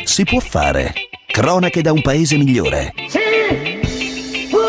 Si può fare. Cronache da un paese migliore. Si può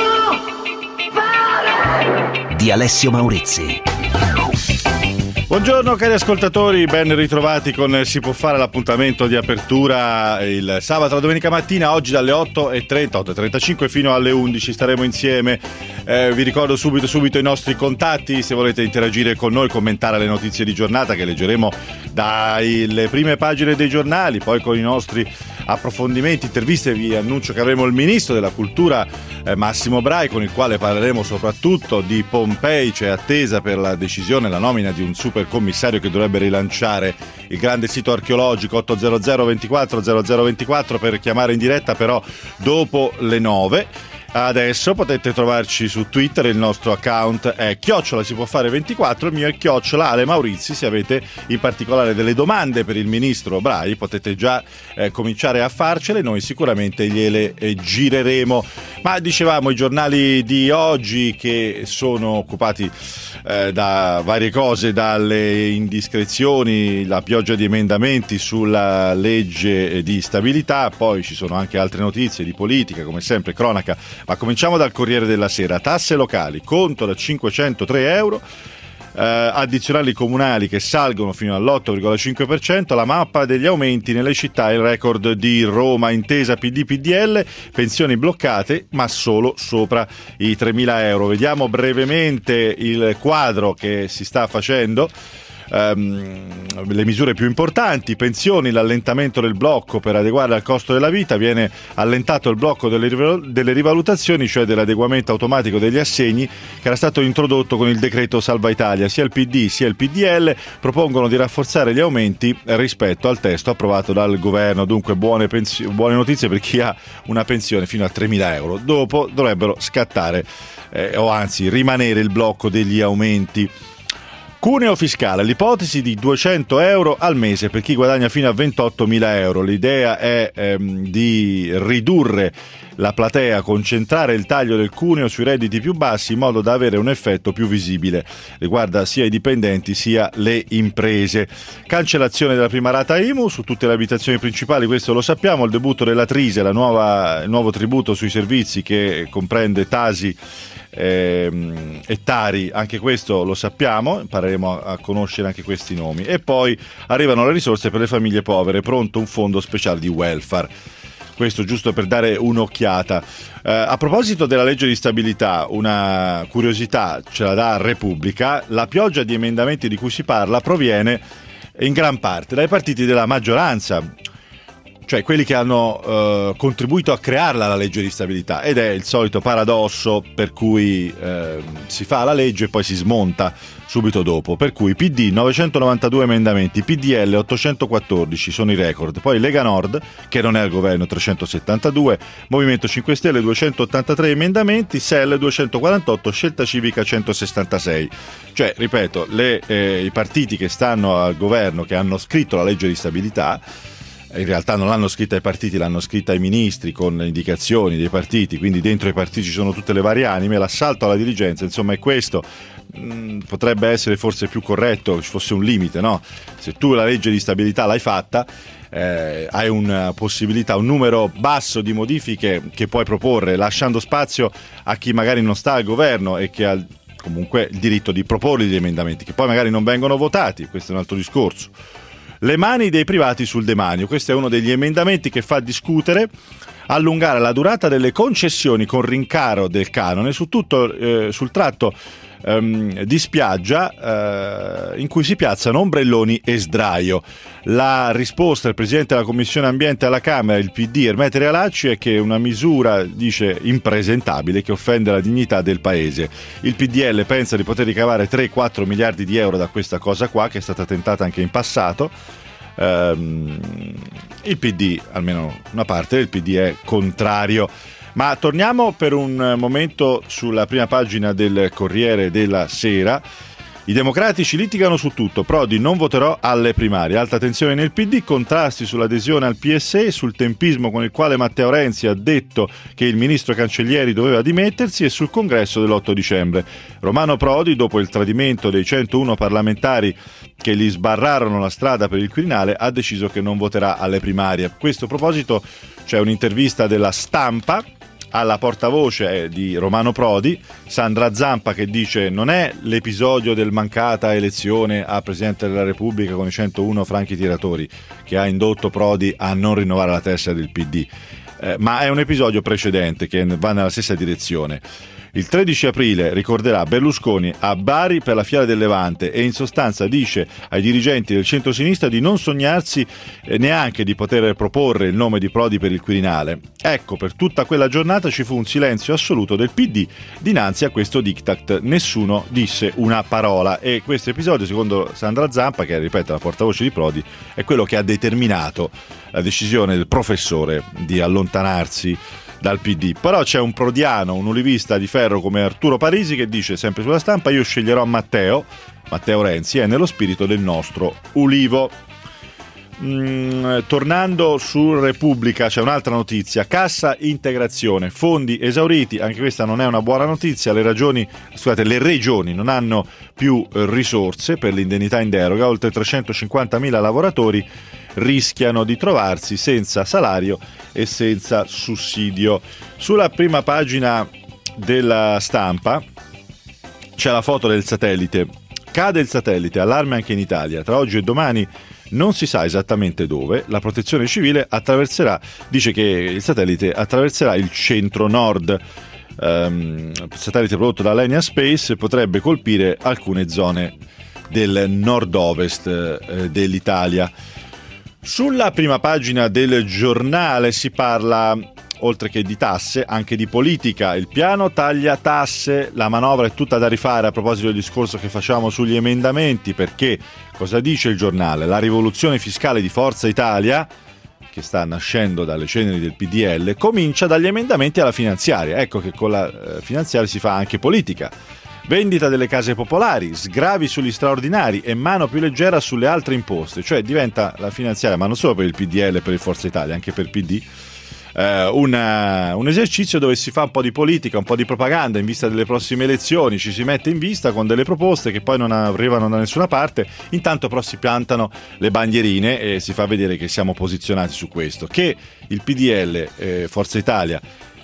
fare. Di Alessio Maurizi. Buongiorno cari ascoltatori, ben ritrovati con Si può fare, l'appuntamento di apertura il sabato, la domenica mattina, oggi dalle 8:30, 8:35 fino alle 11 staremo insieme. Vi ricordo subito i nostri contatti, se volete interagire con noi, commentare le notizie di giornata che leggeremo dalle prime pagine dei giornali, poi con i nostri approfondimenti, interviste. Vi annuncio che avremo il ministro della cultura Massimo Brai, con il quale parleremo soprattutto di Pompei. C'è attesa per la decisione, la nomina di un super commissario che dovrebbe rilanciare il grande sito archeologico. 800 24 0024 per chiamare in diretta, però dopo le 9. Adesso potete trovarci su Twitter, il nostro account è @sipuofare24, il mio è @Ale Maurizi. Se avete in particolare delle domande per il ministro Brai potete già cominciare a farcele, noi sicuramente gliele gireremo. Ma dicevamo, i giornali di oggi che sono occupati da varie cose, dalle indiscrezioni, la pioggia di emendamenti sulla legge di stabilità, poi ci sono anche altre notizie di politica, come sempre cronaca. Ma cominciamo dal Corriere della Sera. Tasse locali, conto da 503 euro, addizionali comunali che salgono fino all'8,5%, la mappa degli aumenti nelle città, il record di Roma, intesa PD-PDL, pensioni bloccate ma solo sopra i 3.000 euro. Vediamo brevemente il quadro che si sta facendo. Le misure più importanti: pensioni, l'allentamento del blocco per adeguarle al costo della vita, viene allentato il blocco delle rivalutazioni, cioè dell'adeguamento automatico degli assegni, che era stato introdotto con il decreto Salva Italia. Sia il PD sia il PDL propongono di rafforzare gli aumenti rispetto al testo approvato dal governo. Dunque buone notizie per chi ha una pensione fino a 3.000 euro. Dopo dovrebbero scattare o anzi rimanere il blocco degli aumenti. Cuneo fiscale, l'ipotesi di 200 euro al mese per chi guadagna fino a 28.000 euro. L'idea è di ridurre la platea, concentrare il taglio del cuneo sui redditi più bassi in modo da avere un effetto più visibile. Riguarda sia i dipendenti sia le imprese. Cancellazione della prima rata IMU su tutte le abitazioni principali, questo lo sappiamo. Il debutto della Trise, il nuovo tributo sui servizi che comprende Tasi e Tari, anche questo lo sappiamo, impareremo a conoscere anche questi nomi. E poi arrivano le risorse per le famiglie povere, pronto un fondo speciale di welfare. Questo giusto per dare un'occhiata. A proposito della legge di stabilità, una curiosità ce la dà Repubblica: la pioggia di emendamenti di cui si parla proviene in gran parte dai partiti della maggioranza, cioè quelli che hanno contribuito a crearla la legge di stabilità, ed è il solito paradosso per cui si fa la legge e poi si smonta subito dopo. Per cui PD 992 emendamenti, PDL 814 sono i record, poi Lega Nord, che non è al governo, 372, Movimento 5 Stelle 283 emendamenti, SEL 248, Scelta Civica 166. Cioè, ripeto, i partiti che stanno al governo, che hanno scritto la legge di stabilità, in realtà non l'hanno scritta ai partiti, l'hanno scritta ai ministri con le indicazioni dei partiti, quindi dentro i partiti ci sono tutte le varie anime, l'assalto alla diligenza, insomma, è questo. Potrebbe essere forse più corretto che ci fosse un limite, no? Se tu la legge di stabilità l'hai fatta, hai una possibilità, un numero basso di modifiche che puoi proporre, lasciando spazio a chi magari non sta al governo e che ha comunque il diritto di proporre gli emendamenti, che poi magari non vengono votati, questo è un altro discorso. Le mani dei privati sul demanio, questo è uno degli emendamenti che fa discutere. Allungare la durata delle concessioni con rincaro del canone su tutto sul tratto di spiaggia in cui si piazzano ombrelloni e sdraio. La risposta del Presidente della Commissione Ambiente alla Camera, il PD Ermete Realacci, è che è una misura, dice, impresentabile, che offende la dignità del Paese. Il PDL pensa di poter ricavare 3-4 miliardi di euro da questa cosa qua, che è stata tentata anche in passato. Il PD, almeno una parte del PD, è contrario. Ma torniamo per un momento sulla prima pagina del Corriere della Sera. I democratici litigano su tutto, Prodi non voterò alle primarie, alta tensione nel PD, contrasti sull'adesione al PSE, sul tempismo con il quale Matteo Renzi ha detto che il ministro Cancellieri doveva dimettersi e sul congresso dell'8 dicembre. Romano Prodi, dopo il tradimento dei 101 parlamentari che gli sbarrarono la strada per il Quirinale, ha deciso che non voterà alle primarie. A questo proposito c'è un'intervista della Stampa alla portavoce di Romano Prodi, Sandra Zampa, che dice: non è l'episodio del mancata elezione a Presidente della Repubblica con i 101 franchi tiratori che ha indotto Prodi a non rinnovare la tessera del PD, ma è un episodio precedente che va nella stessa direzione. Il 13 aprile ricorderà Berlusconi a Bari per la Fiera del Levante e in sostanza dice ai dirigenti del centro-sinistra di non sognarsi neanche di poter proporre il nome di Prodi per il Quirinale. Ecco, per tutta quella giornata ci fu un silenzio assoluto del PD dinanzi a questo diktat. Nessuno disse una parola e questo episodio, secondo Sandra Zampa, che ripeto la portavoce di Prodi, è quello che ha determinato la decisione del professore di allontanarsi dal PD. Però c'è un prodiano, un ulivista di ferro come Arturo Parisi che dice sempre sulla Stampa: io sceglierò Matteo Renzi, è nello spirito del nostro ulivo. Tornando su Repubblica c'è un'altra notizia: cassa integrazione, fondi esauriti, anche questa non è una buona notizia. Le regioni non hanno più risorse per l'indennità in deroga, oltre 350.000 lavoratori rischiano di trovarsi senza salario e senza sussidio. Sulla prima pagina della Stampa c'è la foto del satellite. Cade il satellite, allarme anche in Italia. Tra oggi e domani non si sa esattamente dove. La protezione civile dice che il satellite attraverserà il centro-nord. Satellite prodotto dall'Enia Space potrebbe colpire alcune zone del nord-ovest dell'Italia. Sulla prima pagina del Giornale si parla, oltre che di tasse, anche di politica. Il piano taglia tasse, la manovra è tutta da rifare, a proposito del discorso che facciamo sugli emendamenti, perché cosa dice il Giornale? La rivoluzione fiscale di Forza Italia, che sta nascendo dalle ceneri del PDL, comincia dagli emendamenti alla finanziaria. Ecco che con la finanziaria si fa anche politica. Vendita delle case popolari, sgravi sugli straordinari e mano più leggera sulle altre imposte, cioè diventa la finanziaria, ma non solo per il PDL e per il Forza Italia, anche per il PD, un esercizio dove si fa un po' di politica, un po' di propaganda in vista delle prossime elezioni, ci si mette in vista con delle proposte che poi non arrivano da nessuna parte, intanto però si piantano le bandierine e si fa vedere che siamo posizionati su questo, che il PDL, Forza Italia,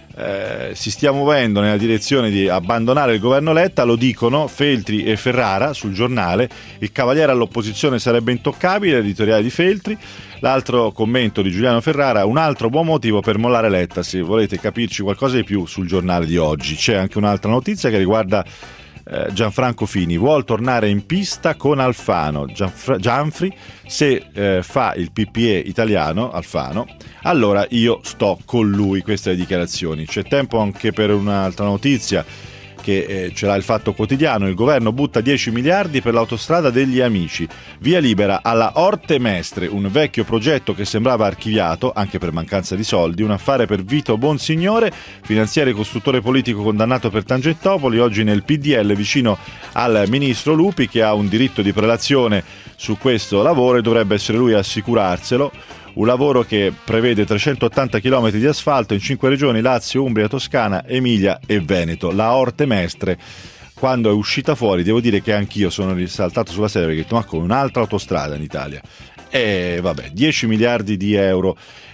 si stia muovendo nella direzione di abbandonare il governo Letta. Lo dicono Feltri e Ferrara sul Giornale. Il cavaliere all'opposizione sarebbe intoccabile, l'editoriale di Feltri. L'altro commento di Giuliano Ferrara: un altro buon motivo per mollare Letta. Se volete capirci qualcosa di più sul Giornale di oggi c'è anche un'altra notizia che riguarda Gianfranco Fini. Vuol tornare in pista con Alfano. Gianfri, se fa il PPE italiano, Alfano, allora io sto con lui. Queste le dichiarazioni. C'è tempo anche per un'altra notizia che ce l'ha il Fatto Quotidiano. Il governo butta 10 miliardi per l'autostrada degli Amici, via libera alla Orte Mestre, un vecchio progetto che sembrava archiviato anche per mancanza di soldi, un affare per Vito Bonsignore, finanziere e costruttore politico condannato per Tangentopoli, oggi nel PDL vicino al ministro Lupi, che ha un diritto di prelazione su questo lavoro e dovrebbe essere lui a assicurarselo. Un lavoro che prevede 380 km di asfalto in 5 regioni: Lazio, Umbria, Toscana, Emilia e Veneto. La Orte Mestre, quando è uscita fuori, devo dire che anch'io sono risaltato sulla sedia perché ho detto: ma come, un'altra autostrada in Italia? E vabbè, 10 miliardi di euro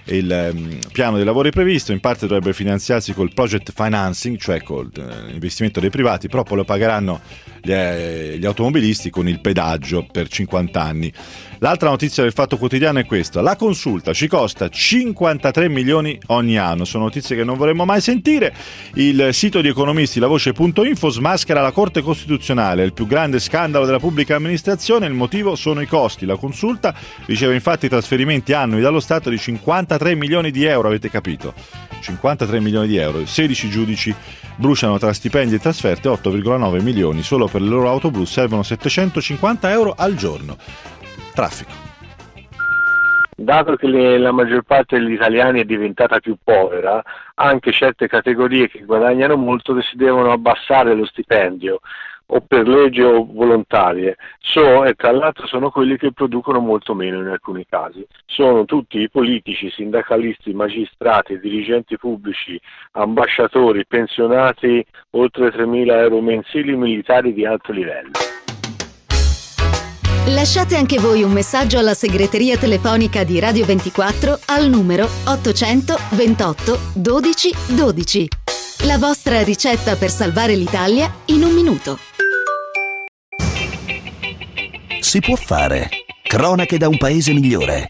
il piano dei lavori previsto, in parte dovrebbe finanziarsi col project financing, cioè col investimento dei privati, però poi lo pagheranno gli automobilisti con il pedaggio per 50 anni. L'altra notizia del Fatto Quotidiano è questa: la consulta ci costa 53 milioni ogni anno. Sono notizie che non vorremmo mai sentire. Il sito di economisti lavoce.info smaschera la Corte Costituzionale, il più grande scandalo della pubblica amministrazione, il motivo sono i costi. La consulta riceve infatti trasferimenti annui dallo Stato di 53 milioni di euro, avete capito? 53 milioni di euro. 16 giudici bruciano tra stipendi e trasferte 8,9 milioni. Solo per le loro auto blu servono 750 euro al giorno. Traffico. Dato che la maggior parte degli italiani è diventata più povera, anche certe categorie che guadagnano molto si devono abbassare lo stipendio. o per legge o volontarie, e tra l'altro sono quelli che producono molto meno in alcuni casi. Sono tutti i politici, sindacalisti, magistrati, dirigenti pubblici, ambasciatori, pensionati oltre 3.000 euro mensili, militari di alto livello. Lasciate anche voi un messaggio alla segreteria telefonica di Radio 24 al numero 800 28 12 12. La vostra ricetta per salvare l'Italia in un minuto. Si può fare. Cronache da un paese migliore.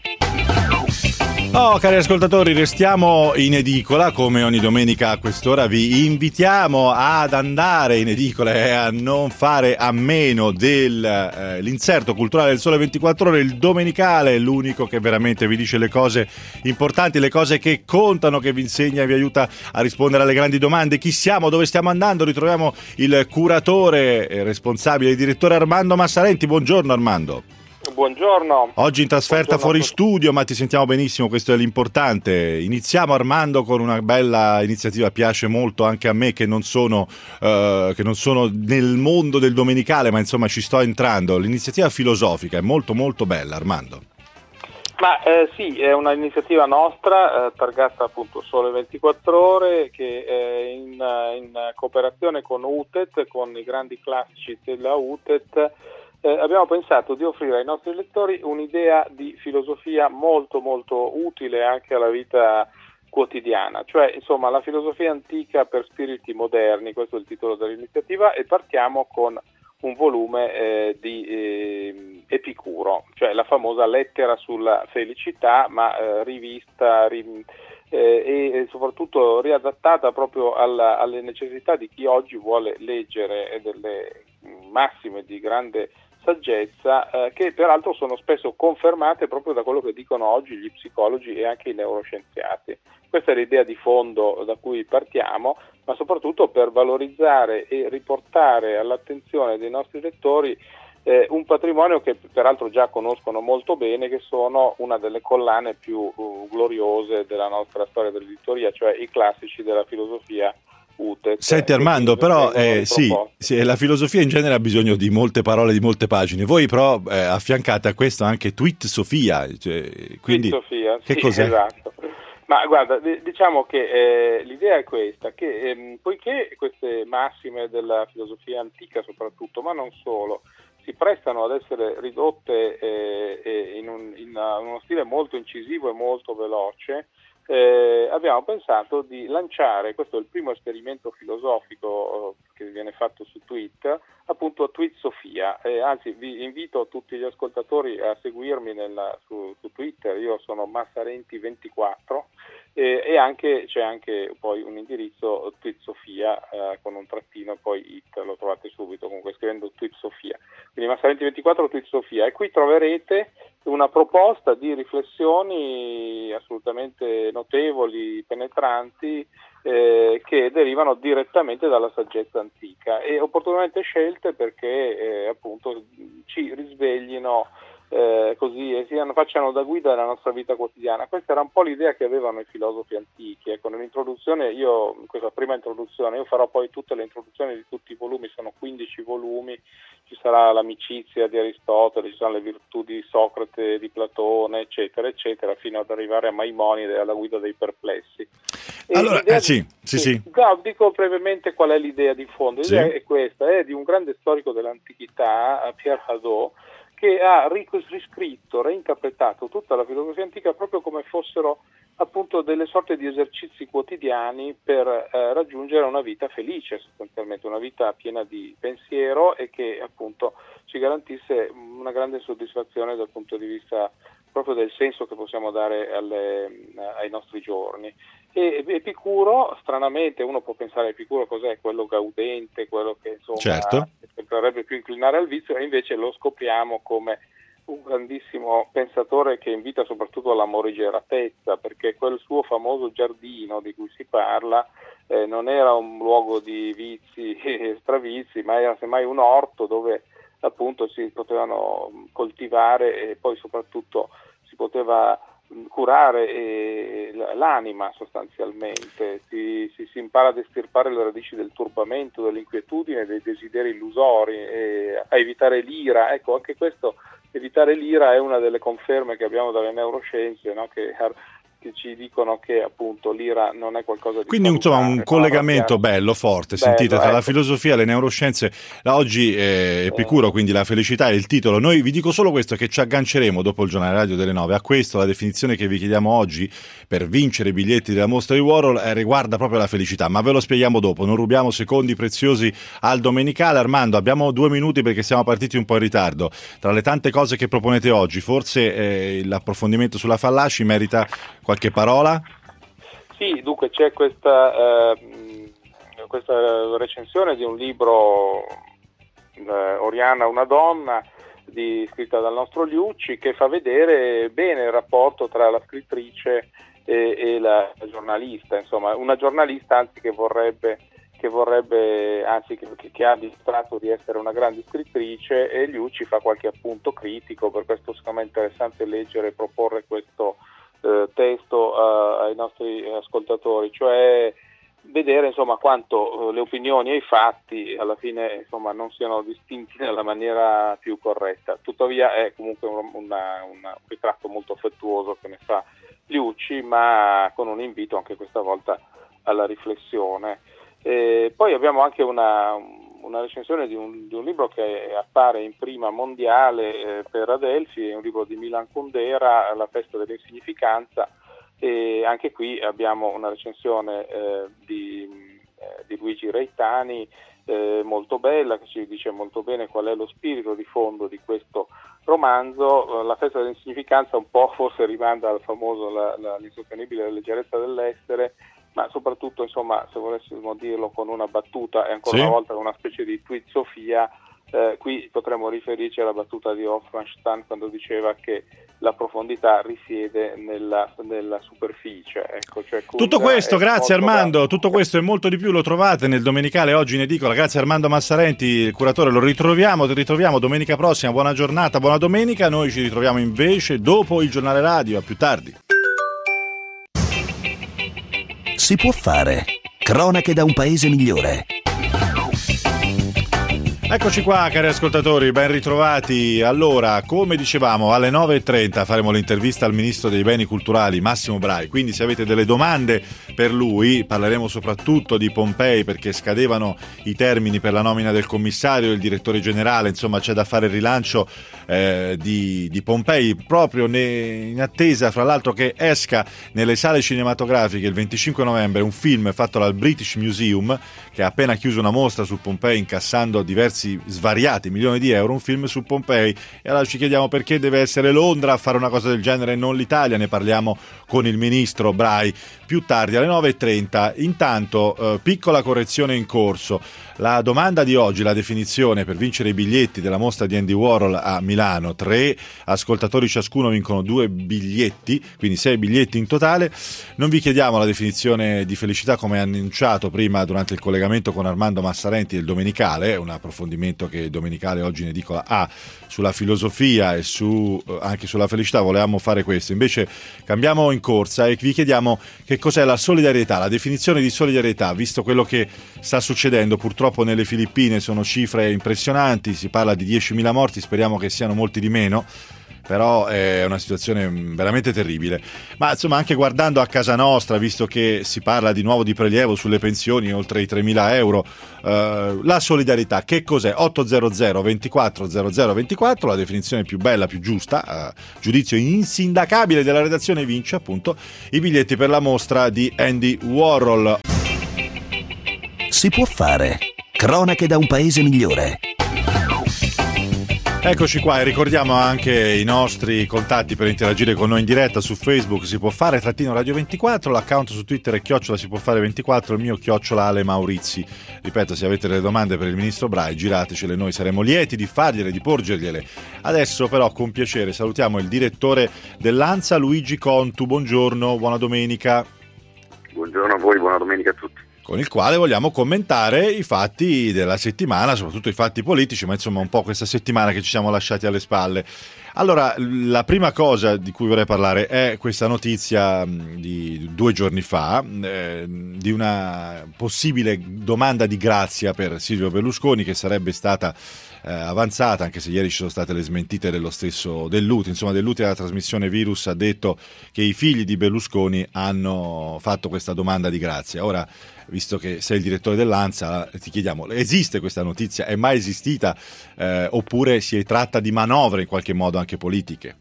Oh, cari ascoltatori, restiamo in edicola come ogni domenica a quest'ora. Vi invitiamo ad andare in edicola e a non fare a meno dell'inserto culturale del Sole 24 Ore, il domenicale, l'unico che veramente vi dice le cose importanti, le cose che contano, che vi insegna e vi aiuta a rispondere alle grandi domande. Chi siamo? Dove stiamo andando? Ritroviamo il curatore e responsabile, il direttore Armando Massarenti. Buongiorno Armando. Buongiorno. Oggi in trasferta fuori studio, ma ti sentiamo benissimo, questo è l'importante. Iniziamo Armando con una bella iniziativa, piace molto anche a me che non sono nel mondo del domenicale, ma insomma ci sto entrando. L'iniziativa filosofica è molto molto bella, Armando. Ma sì, è un'iniziativa nostra, targata appunto Sole 24 Ore, che è in cooperazione con UTET, con i grandi classici della UTET. Abbiamo pensato di offrire ai nostri lettori un'idea di filosofia molto molto utile anche alla vita quotidiana, cioè insomma la filosofia antica per spiriti moderni, questo è il titolo dell'iniziativa, e partiamo con un volume di Epicuro, cioè la famosa lettera sulla felicità, ma rivista e soprattutto riadattata proprio alle necessità di chi oggi vuole leggere delle massime di grande saggezza, che peraltro sono spesso confermate proprio da quello che dicono oggi gli psicologi e anche i neuroscienziati. Questa è l'idea di fondo da cui partiamo, ma soprattutto per valorizzare e riportare all'attenzione dei nostri lettori un patrimonio che peraltro già conoscono molto bene, che sono una delle collane più gloriose della nostra storia dell'editoria, cioè i classici della filosofia UTET. Senti Armando, però sì, la filosofia in genere ha bisogno di molte parole, di molte pagine. Voi però affiancate a questo anche Tweet Sofia, quindi Tweet Sofia, che sì, cos'è? Esatto. Ma guarda, diciamo che l'idea è questa, che poiché queste massime della filosofia antica soprattutto, ma non solo, si prestano ad essere ridotte in uno stile molto incisivo e molto veloce, abbiamo pensato di lanciare, questo è il primo esperimento filosofico che viene fatto su Twitter, appunto Tweet Sofia, anzi vi invito tutti gli ascoltatori a seguirmi su Twitter, io sono Massarenti24 e c'è anche poi un indirizzo Tweet Sofia con un trattino e poi it, lo trovate subito comunque scrivendo Tweet Sofia, quindi Massarenti24 Tweet Sofia, e qui troverete una proposta di riflessioni assolutamente notevoli, penetranti, che derivano direttamente dalla saggezza antica e opportunamente scelte perché appunto ci risveglino così e facciano da guida nella nostra vita quotidiana. Questa era un po' l'idea che avevano i filosofi antichi. Ecco, nell'introduzione, in questa prima introduzione, io farò poi tutte le introduzioni di tutti i volumi, sono 15 volumi, ci sarà l'amicizia di Aristotele, ci saranno le virtù di Socrate, di Platone, eccetera, eccetera, fino ad arrivare a Maimonide, alla guida dei perplessi. Allora, sì. Dico brevemente qual è l'idea di fondo. L'idea è questa, è di un grande storico dell'antichità, Pierre Hadot, che ha riscritto, reinterpretato tutta la filosofia antica proprio come fossero appunto delle sorte di esercizi quotidiani per raggiungere una vita felice, sostanzialmente una vita piena di pensiero e che appunto ci garantisse una grande soddisfazione dal punto di vista proprio del senso che possiamo dare ai nostri giorni. E Epicuro, stranamente, uno può pensare a Epicuro cos'è? Quello gaudente, quello che insomma certo, sembrerebbe più inclinare al vizio, e invece lo scopriamo come un grandissimo pensatore che invita soprattutto alla morigeratezza, perché quel suo famoso giardino di cui si parla non era un luogo di vizi e stravizi, ma era semmai un orto dove appunto si potevano coltivare e poi soprattutto si poteva curare l'anima sostanzialmente, si impara ad estirpare le radici del turbamento, dell'inquietudine, dei desideri illusori, a evitare l'ira. Ecco, anche questo, evitare l'ira, è una delle conferme che abbiamo dalle neuroscienze, no? che ci dicono che appunto l'ira non è qualcosa di quindi salutare, insomma un collegamento bello, forte, sentite, tra la filosofia e le neuroscienze. Oggi Epicuro, quindi la felicità è il titolo. Noi vi dico solo questo, che ci agganceremo dopo il giornale radio delle 9 a questo. La definizione che vi chiediamo oggi per vincere i biglietti della mostra di Warhol riguarda proprio la felicità, ma ve lo spieghiamo dopo, non rubiamo secondi preziosi al domenicale. Armando, abbiamo 2 minuti perché siamo partiti un po' in ritardo. Tra le tante cose che proponete oggi, forse l'approfondimento sulla Fallaci merita qualche parola? Sì, dunque c'è questa recensione di un libro, Oriana, una donna, scritta dal nostro Liucci, che fa vedere bene il rapporto tra la scrittrice e la giornalista, insomma una giornalista anzi che ha dimostrato di essere una grande scrittrice, e Liucci fa qualche appunto critico. Per questo secondo me è interessante leggere e proporre questo testo ai nostri ascoltatori, cioè vedere insomma quanto le opinioni e i fatti alla fine insomma non siano distinti nella maniera più corretta. Tuttavia è comunque un ritratto molto affettuoso che ne fa Liucci, ma con un invito anche questa volta alla riflessione. Poi abbiamo anche una recensione di un libro che appare in prima mondiale per Adelphi, è un libro di Milan Kundera, La festa dell'insignificanza, e anche qui abbiamo una recensione di Luigi Reitani molto bella, che ci dice molto bene qual è lo spirito di fondo di questo romanzo. La festa dell'insignificanza un po' forse rimanda al famoso l'insostenibile leggerezza dell'essere, ma soprattutto, insomma, se volessimo dirlo con una battuta e ancora una volta con una specie di tweet Sofia, qui potremmo riferirci alla battuta di Hofmannsthal quando diceva che la profondità risiede nella superficie. Ecco, cioè tutto questo, grazie Armando, tutto questo e molto di più lo trovate nel domenicale oggi in edicola. Grazie Armando Massarenti, il curatore. Ti ritroviamo domenica prossima. Buona giornata, buona domenica. Noi ci ritroviamo invece dopo il giornale radio. A più tardi. Si può fare. Cronache da un paese migliore. Eccoci qua, cari ascoltatori, ben ritrovati. Allora, come dicevamo, alle 9.30 faremo l'intervista al ministro dei beni culturali Massimo Brai, quindi se avete delle domande per lui, parleremo soprattutto di Pompei, perché scadevano i termini per la nomina del commissario e il direttore generale, insomma c'è da fare il rilancio di Pompei, proprio in attesa fra l'altro che esca nelle sale cinematografiche il 25 novembre un film fatto dal British Museum, che ha appena chiuso una mostra su Pompei incassando svariati milioni di euro, un film su Pompei. E allora ci chiediamo perché deve essere Londra a fare una cosa del genere e non l'Italia. Ne parliamo con il ministro Brai più tardi alle 9.30. Intanto piccola correzione in corso: la domanda di oggi, la definizione per vincere i biglietti della mostra di Andy Warhol a Milano, 3 ascoltatori ciascuno vincono 2 biglietti, quindi 6 biglietti in totale. Non vi chiediamo la definizione di felicità come annunciato prima durante il collegamento con Armando Massarenti del domenicale, un approfondimento che il domenicale oggi in edicola ha sulla filosofia e anche sulla felicità. Volevamo fare questo, invece cambiamo in corsa e vi chiediamo che cos'è la solidarietà, la definizione di solidarietà, visto quello che sta succedendo purtroppo nelle Filippine. Sono cifre impressionanti, si parla di 10.000 morti, speriamo che siano molti di meno, però è una situazione veramente terribile. Ma insomma, anche guardando a casa nostra, visto che si parla di nuovo di prelievo sulle pensioni oltre i 3.000 euro, la solidarietà che cos'è? 800 24 00 24, la definizione più bella, più giusta, giudizio insindacabile della redazione, vince appunto i biglietti per la mostra di Andy Warhol. Si può fare. Cronache da un paese migliore. Eccoci qua, e ricordiamo anche i nostri contatti per interagire con noi in diretta su Facebook. Si può fare _Radio 24, l'account su Twitter è @ si può fare 24, il mio @ Ale Maurizi. Ripeto, se avete delle domande per il ministro Brai, giratecele, noi saremo lieti di fargliele, di porgergliele. Adesso però con piacere salutiamo il direttore dell'ANSA, Luigi Contu. Buongiorno, buona domenica. Buongiorno a voi, buona domenica a tutti. con il quale vogliamo commentare i fatti della settimana, soprattutto i fatti politici, ma insomma un po' questa settimana che ci siamo lasciati alle spalle. Allora, la prima cosa di cui vorrei parlare è questa notizia di 2 giorni fa di una possibile domanda di grazia per Silvio Berlusconi, che sarebbe stata avanzata, anche se ieri ci sono state le smentite dello stesso Delluti. Insomma, Delluti alla trasmissione Virus ha detto che i figli di Berlusconi hanno fatto questa domanda di grazia. Ora, visto che sei il direttore dell'ANSA, ti chiediamo, esiste questa notizia? È mai esistita? Oppure si tratta di manovre in qualche modo anche politiche?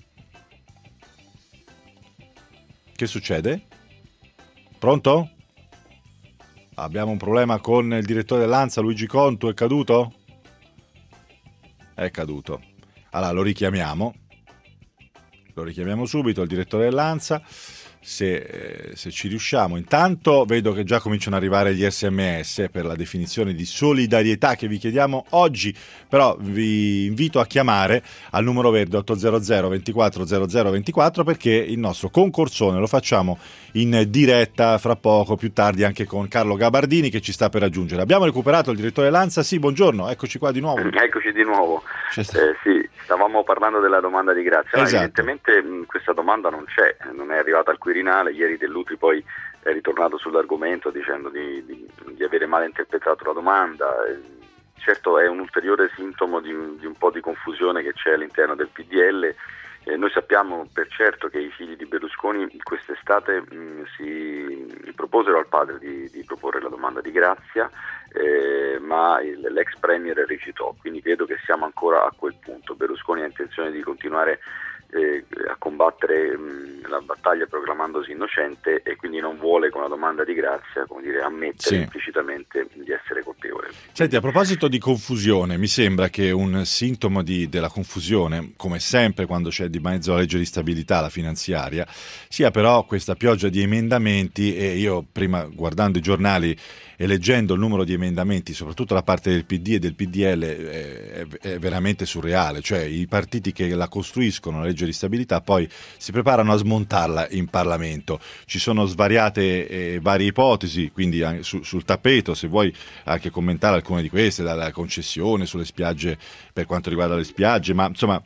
Che succede? Pronto? Abbiamo un problema con il direttore dell'ANSA, Luigi Contu, è caduto? È caduto. Allora lo richiamiamo subito, il direttore dell'ANSA, se ci riusciamo. Intanto vedo che già cominciano ad arrivare gli SMS per la definizione di solidarietà che vi chiediamo oggi, però vi invito a chiamare al numero verde 800 24 00 24, perché il nostro concorsone lo facciamo in diretta fra poco, più tardi anche con Carlo Gabardini che ci sta per raggiungere. Abbiamo recuperato il direttore dell'ANSA, sì, buongiorno, eccoci qua di nuovo. Eccoci di nuovo, sì, stavamo parlando della domanda di grazia. Esatto. Evidentemente questa domanda non c'è, non è arrivata al Quirinale. Ieri Delluti poi è ritornato sull'argomento dicendo di avere mal interpretato la domanda. Certo è un ulteriore sintomo di un po' di confusione che c'è all'interno del PDL. Noi sappiamo per certo che i figli di Berlusconi quest'estate si proposero al padre di proporre la domanda di grazia, ma l'ex premier rifiutò, quindi credo che siamo ancora a quel punto. Berlusconi ha intenzione di continuare a combattere la battaglia proclamandosi innocente, e quindi non vuole con la domanda di grazia, come dire, ammettere implicitamente di essere colpevole. Senti, a proposito di confusione, mi sembra che un sintomo della confusione, come sempre quando c'è di mezzo la legge di stabilità, la finanziaria, sia però questa pioggia di emendamenti. E io prima, guardando i giornali e leggendo il numero di emendamenti, soprattutto da parte del PD e del PDL, è veramente surreale. Cioè, i partiti che la costruiscono, la legge di stabilità, poi si preparano a smontarla in Parlamento. Ci sono svariate varie ipotesi, quindi sul tappeto, se vuoi anche commentare alcune di queste, dalla concessione sulle spiagge, per quanto riguarda le spiagge, ma insomma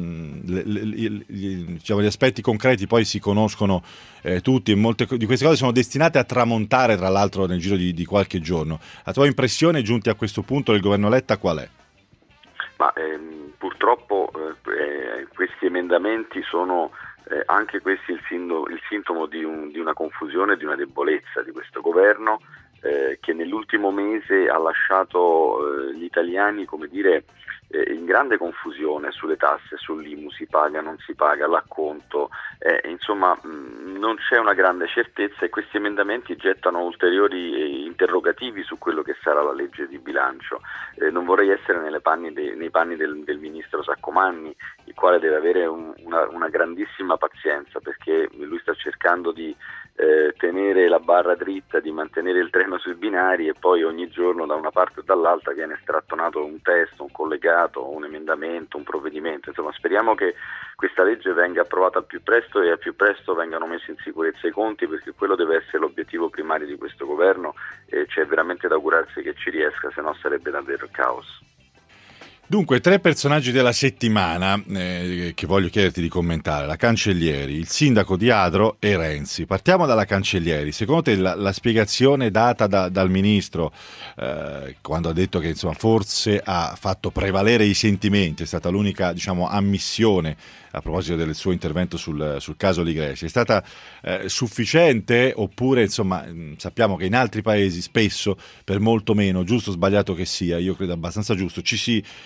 diciamo, gli aspetti concreti poi si conoscono tutti, e molte di queste cose sono destinate a tramontare, tra l'altro, nel giro di qualche giorno. La tua impressione, giunti a questo punto del governo Letta, qual è? Ma purtroppo questi emendamenti sono anche questi il sintomo di una confusione, di una debolezza di questo governo, che nell'ultimo mese ha lasciato gli italiani, come dire, in grande confusione sulle tasse, sull'IMU, si paga, non si paga, l'acconto, insomma non c'è una grande certezza, e questi emendamenti gettano ulteriori interrogativi su quello che sarà la legge di bilancio. Non vorrei essere nei panni del ministro Saccomanni, il quale deve avere una grandissima pazienza, perché lui sta cercando di tenere la barra dritta, di mantenere il treno sui binari, e poi ogni giorno da una parte o dall'altra viene strattonato un testo, un collegato, un emendamento, un provvedimento. Insomma, speriamo che questa legge venga approvata al più presto, e al più presto vengano messi in sicurezza i conti, perché quello deve essere l'obiettivo primario di questo governo, e c'è veramente da augurarsi che ci riesca, se no sarebbe davvero il caos. Dunque, 3 personaggi della settimana che voglio chiederti di commentare: la Cancellieri, il sindaco di Adro e Renzi. Partiamo dalla Cancellieri. Secondo te la spiegazione data dal ministro quando ha detto che insomma forse ha fatto prevalere i sentimenti, è stata l'unica, diciamo, ammissione a proposito del suo intervento sul caso Ligresi, è stata sufficiente, oppure insomma sappiamo che in altri paesi spesso, per molto meno, giusto o sbagliato che sia, io credo abbastanza giusto, ci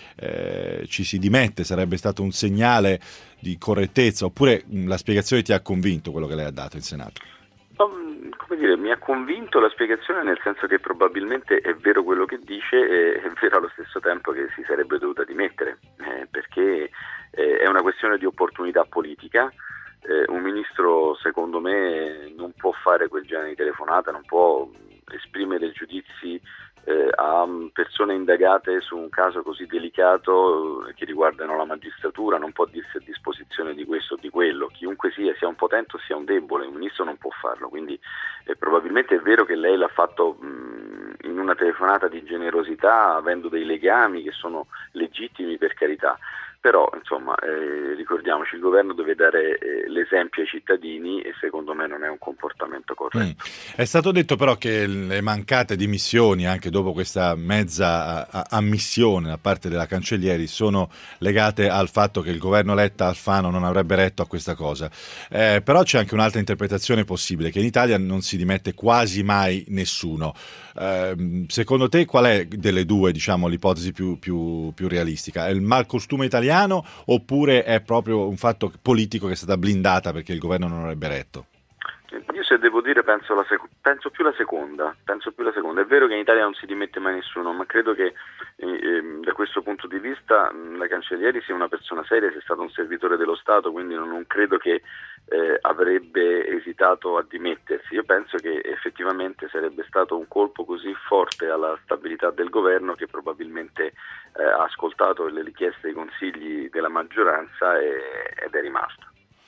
si dimette? Sarebbe stato un segnale di correttezza, oppure la spiegazione ti ha convinto, quello che lei ha dato in Senato? Come dire, mi ha convinto la spiegazione, nel senso che probabilmente è vero quello che dice, e è vero allo stesso tempo che si sarebbe dovuta dimettere, perché è una questione di opportunità politica. Un ministro, secondo me, non può fare quel genere di telefonata, non può esprimere giudizi a persone indagate su un caso così delicato che riguardano la magistratura, non può dirsi a disposizione di questo o di quello, chiunque sia un potente o sia un debole, un ministro non può farlo, quindi probabilmente è vero che lei l'ha fatto in una telefonata di generosità, avendo dei legami che sono legittimi, per carità. Però insomma ricordiamoci, il governo deve dare l'esempio ai cittadini e secondo me non è un comportamento corretto. È stato detto però che le mancate dimissioni anche dopo questa mezza ammissione da parte della Cancellieri sono legate al fatto che il governo Letta-Alfano non avrebbe retto a questa cosa, però c'è anche un'altra interpretazione possibile, che in Italia non si dimette quasi mai nessuno. Secondo te qual è delle due, diciamo, l'ipotesi più realistica? È il malcostume italiano oppure è proprio un fatto politico che è stata blindata perché il governo non avrebbe retto? Io, se devo dire, penso più la seconda. È vero che in Italia non si dimette mai nessuno, ma credo che da questo punto di vista la Cancellieri sia una persona seria, sia stato un servitore dello Stato, quindi non credo che avrebbe esitato a dimettersi. Io penso che effettivamente sarebbe stato un colpo così forte alla stabilità del governo che probabilmente ha ascoltato le richieste e i consigli della maggioranza ed è rimasto.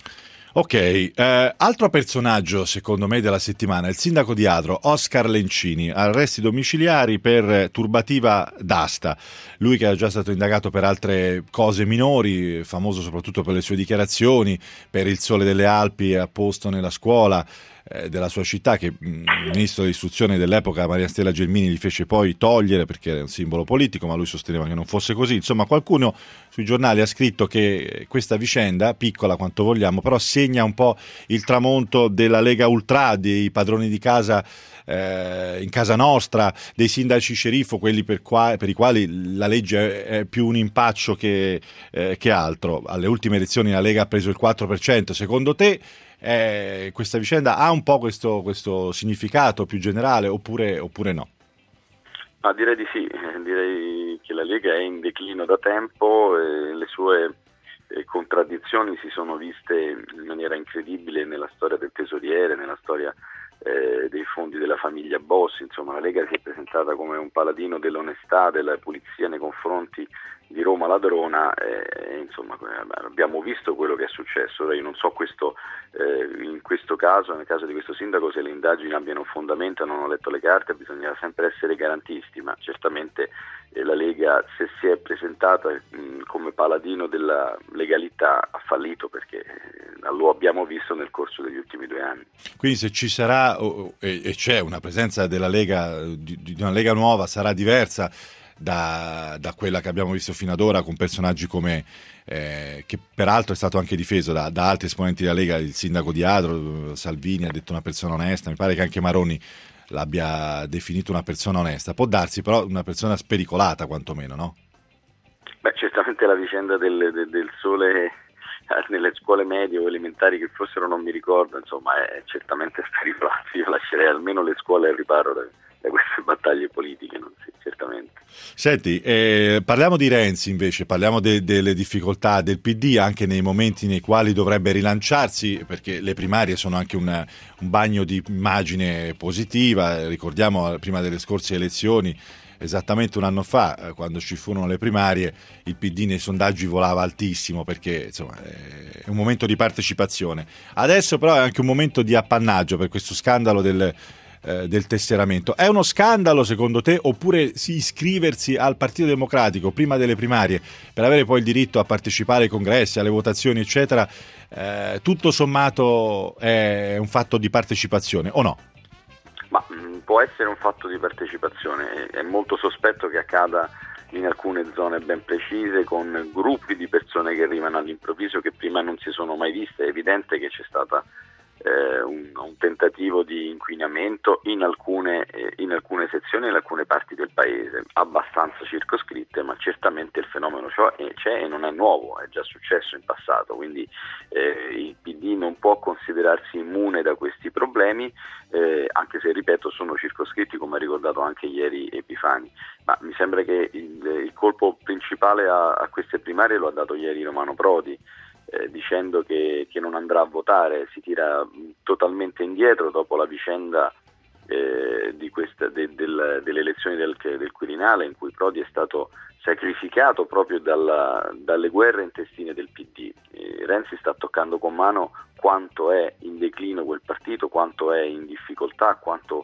Ok, altro personaggio secondo me della settimana, il sindaco di Adro, Oscar Lencini, arresti domiciliari per turbativa d'asta. Lui che è già stato indagato per altre cose minori, famoso soprattutto per le sue dichiarazioni, per il sole delle Alpi apposto nella scuola della sua città, che il ministro dell'istruzione dell'epoca, Maria Stella Gelmini, gli fece poi togliere perché era un simbolo politico, ma lui sosteneva che non fosse così. Insomma, qualcuno sui giornali ha scritto che questa vicenda, piccola quanto vogliamo, però segna un po' il tramonto della Lega Ultra, dei padroni di casa in casa nostra, dei sindaci sceriffo, quelli per i quali la legge è più un impaccio che altro. Alle ultime elezioni la Lega ha preso il 4%. Secondo te questa vicenda ha un po' questo significato più generale oppure no? Ma direi di sì, direi che la Lega è in declino da tempo e le sue contraddizioni si sono viste in maniera incredibile nella storia del tesoriere, nella storia dei fondi della famiglia Bossi. Insomma, la Lega si è presentata come un paladino dell'onestà, della pulizia nei confronti di Roma ladrona, insomma abbiamo visto quello che è successo. Ora io non so in questo caso, nel caso di questo sindaco, se le indagini abbiano un fondamento. Non ho letto le carte, bisogna sempre essere garantisti, ma certamente la Lega, se si è presentata come paladino della legalità, ha fallito, perché lo abbiamo visto nel corso degli ultimi 2 anni. Quindi se ci sarà e c'è una presenza della Lega, di una Lega nuova, sarà diversa da quella che abbiamo visto fino ad ora, con personaggi come che peraltro è stato anche difeso da altri esponenti della Lega, il sindaco di Adro, Salvini ha detto una persona onesta, mi pare che anche Maroni l'abbia definito una persona onesta. Può darsi però una persona spericolata quantomeno, no? Beh, certamente la vicenda del sole nelle scuole medie o elementari che fossero, non mi ricordo, insomma è certamente spericolata. Io lascerei almeno le scuole al riparo da queste battaglie politiche, non sì, certamente. Senti, parliamo di Renzi invece, parliamo delle difficoltà del PD anche nei momenti nei quali dovrebbe rilanciarsi, perché le primarie sono anche un bagno di immagine positiva. Ricordiamo prima delle scorse elezioni, esattamente 1 anno fa, quando ci furono le primarie, il PD nei sondaggi volava altissimo, perché insomma è un momento di partecipazione. Adesso però è anche un momento di appannaggio per questo scandalo del tesseramento. È uno scandalo secondo te, oppure iscriversi al Partito Democratico prima delle primarie per avere poi il diritto a partecipare ai congressi, alle votazioni eccetera, tutto sommato è un fatto di partecipazione o no? Ma può essere un fatto di partecipazione, è molto sospetto che accada in alcune zone ben precise, con gruppi di persone che arrivano all'improvviso che prima non si sono mai viste. È evidente che c'è stata un tentativo di inquinamento in alcune sezioni, in alcune parti del paese, abbastanza circoscritte, ma certamente il fenomeno c'è e non è nuovo, è già successo in passato, quindi il PD non può considerarsi immune da questi problemi, anche se, ripeto, sono circoscritti, come ha ricordato anche ieri Epifani. Ma mi sembra che il colpo principale a queste primarie lo ha dato ieri Romano Prodi, dicendo che non andrà a votare. Si tira totalmente indietro dopo la vicenda delle elezioni del Quirinale, in cui Prodi è stato sacrificato proprio dalle guerre intestine del PD. Renzi sta toccando con mano quanto è in declino quel partito, quanto è in difficoltà, quanto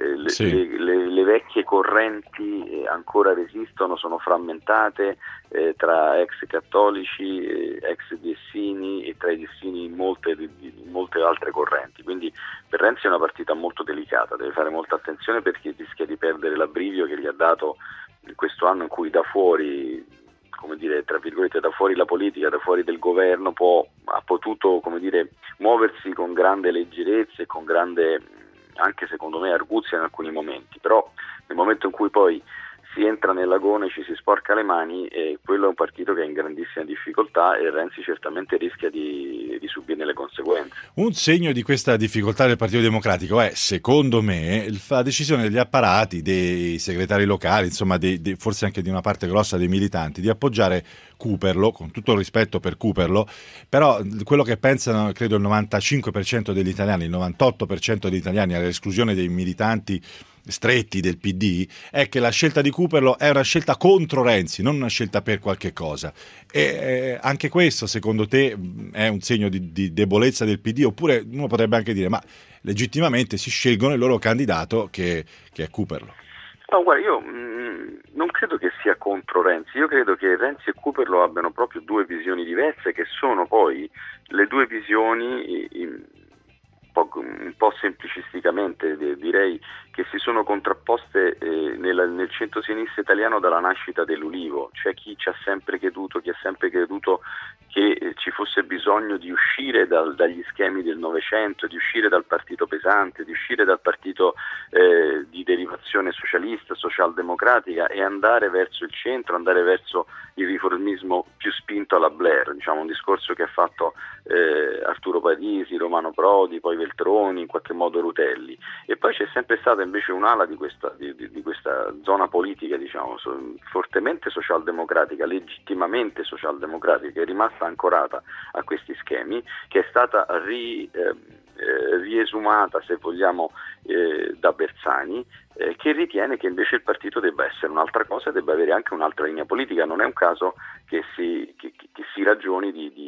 le vecchie correnti ancora resistono, sono frammentate tra ex cattolici, ex dissini e tra i dissini in molte altre correnti. Quindi per Renzi è una partita molto delicata, deve fare molta attenzione perché rischia di perdere l'abbrivio che gli ha dato in questo anno in cui da fuori, come dire, tra virgolette, da fuori la politica, da fuori del governo, ha potuto, come dire, muoversi con grande leggerezza e con grande, anche secondo me, arguzia in alcuni momenti. Però nel momento in cui poi si entra nell'agone, ci si sporca le mani, e quello è un partito che è in grandissima difficoltà e Renzi certamente rischia di subirne le conseguenze. Un segno di questa difficoltà del Partito Democratico è, secondo me, la decisione degli apparati, dei segretari locali, insomma forse anche di una parte grossa dei militanti, di appoggiare Cooperlo, con tutto il rispetto per Cooperlo, però quello che pensano, credo, il 95% degli italiani, il 98% degli italiani, all'esclusione dei militanti stretti del PD, è che la scelta di Cooperlo è una scelta contro Renzi, non una scelta per qualche cosa. E anche questo, secondo te, è un segno di debolezza del PD? Oppure uno potrebbe anche dire, ma legittimamente si scelgono il loro candidato che è Cooperlo? No, guarda, io non credo che sia contro Renzi, io credo che Renzi e Cooperlo abbiano proprio due visioni diverse, che sono poi le due visioni, un po' semplicisticamente direi, che si sono contrapposte nel centro-sinistra italiano dalla nascita dell'Ulivo. C'è chi ci ha sempre creduto, chi ha sempre creduto che ci fosse bisogno di uscire dagli schemi del Novecento, di uscire dal partito pesante, di uscire dal partito di derivazione socialista, socialdemocratica, e andare verso il centro, andare verso il riformismo più spinto alla Blair, diciamo, un discorso che ha fatto Arturo Parisi, Romano Prodi, poi Veltroni, in qualche modo Rutelli. E poi c'è sempre stata invece un'ala di questa zona politica, diciamo, fortemente socialdemocratica, legittimamente socialdemocratica, che è rimasta ancorata a questi schemi, che è stata riesumata, se vogliamo, da Bersani, che ritiene che invece il partito debba essere un'altra cosa e debba avere anche un'altra linea politica. Non è un caso che si ragioni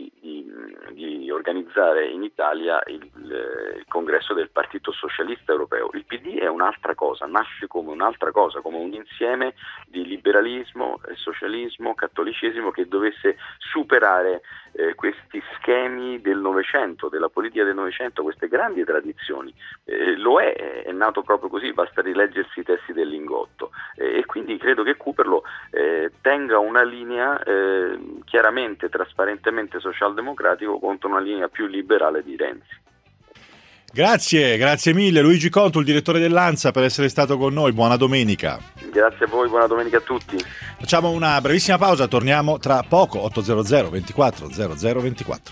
di organizzare in Italia il congresso del Partito Socialista Europeo. Il PD è un'altra cosa, nasce come un'altra cosa, come un insieme di liberalismo, socialismo, cattolicesimo, che dovesse superare questi schemi del Novecento, della politica del Novecento, queste grandi tradizioni. Lo è nato proprio così, basta rileggersi i testi del Lingotto, e quindi credo che Cooperlo tenga una linea chiaramente, trasparentemente socialdemocratico contro una linea più liberale di Renzi. Grazie mille Luigi Contu, il direttore dell'ANSA, per essere stato con noi. Buona domenica. Grazie a voi, buona domenica a tutti. Facciamo una brevissima pausa, torniamo tra poco. 800 24 00 24.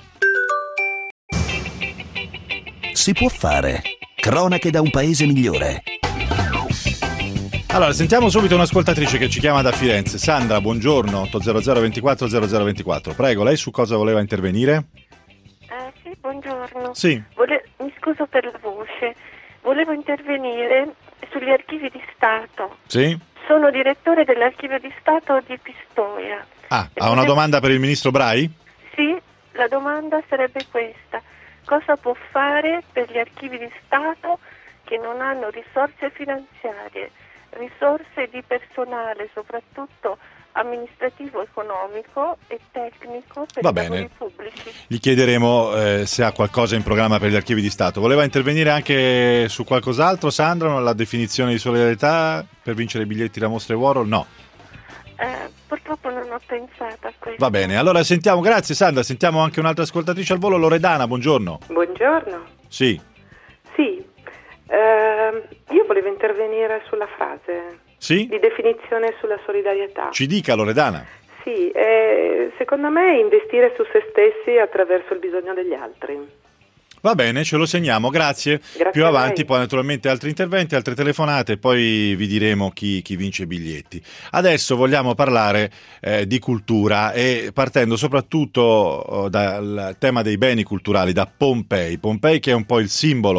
Si può fare. Cronache da un paese migliore. Allora, sentiamo subito un'ascoltatrice che ci chiama da Firenze. Sandra, buongiorno. 800 24 00 24. Prego, lei su cosa voleva intervenire? Sì, buongiorno. Sì. Mi scuso per la voce. Volevo intervenire sugli archivi di Stato. Sì. Sono direttore dell'archivio di Stato di Pistoia. Ha una domanda per il ministro Brai? Sì, la domanda sarebbe questa. Cosa può fare per gli archivi di Stato che non hanno risorse finanziarie, risorse di personale, soprattutto amministrativo, economico e tecnico per i lavori pubblici? Gli chiederemo se ha qualcosa in programma per gli archivi di Stato. Voleva intervenire anche su qualcos'altro, Sandra? La definizione di solidarietà per vincere i biglietti da Mostre Warhol? No. Purtroppo non ho pensato a questo. Va bene, allora sentiamo, grazie Sandra, sentiamo anche un'altra ascoltatrice al volo, Loredana, buongiorno. Buongiorno. Sì. Sì, io volevo intervenire sulla frase di definizione sulla solidarietà. Ci dica, Loredana. Sì, secondo me investire su se stessi attraverso il bisogno degli altri. Va bene, ce lo segniamo, grazie. Più avanti poi naturalmente altri interventi, altre telefonate, e poi vi diremo chi vince i biglietti. Adesso vogliamo parlare di cultura, e partendo soprattutto dal tema dei beni culturali, da Pompei. Pompei, che è un po' il simbolo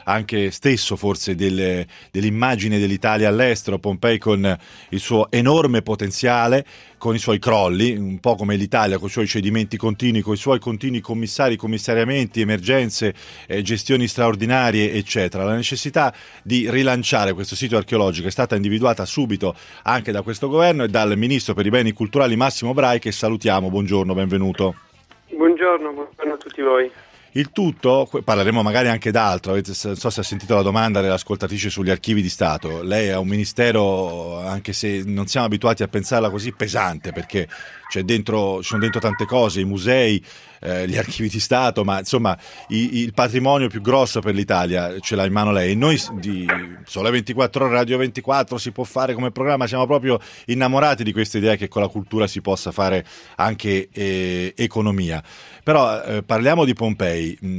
anche stesso forse dell'immagine dell'Italia all'estero. Pompei con il suo enorme potenziale, con i suoi crolli, un po' come l'Italia, con i suoi cedimenti continui, con i suoi continui commissariamenti, emergenze, gestioni straordinarie, eccetera. La necessità di rilanciare questo sito archeologico è stata individuata subito anche da questo governo e dal Ministro per i Beni Culturali Massimo Brai, che salutiamo. Buongiorno, benvenuto. Buongiorno a tutti voi. Il tutto, parleremo magari anche d'altro, non so se ha sentito la domanda dell'ascoltatrice sugli archivi di Stato. Lei ha un ministero, anche se non siamo abituati a pensarla così, pesante, perché ci sono dentro tante cose, i musei, gli archivi di Stato, ma insomma il patrimonio più grosso per l'Italia ce l'ha in mano lei. E noi di Sole 24 Ore, Radio 24, si può fare come programma, siamo proprio innamorati di questa idea che con la cultura si possa fare anche economia. Però parliamo di Pompei.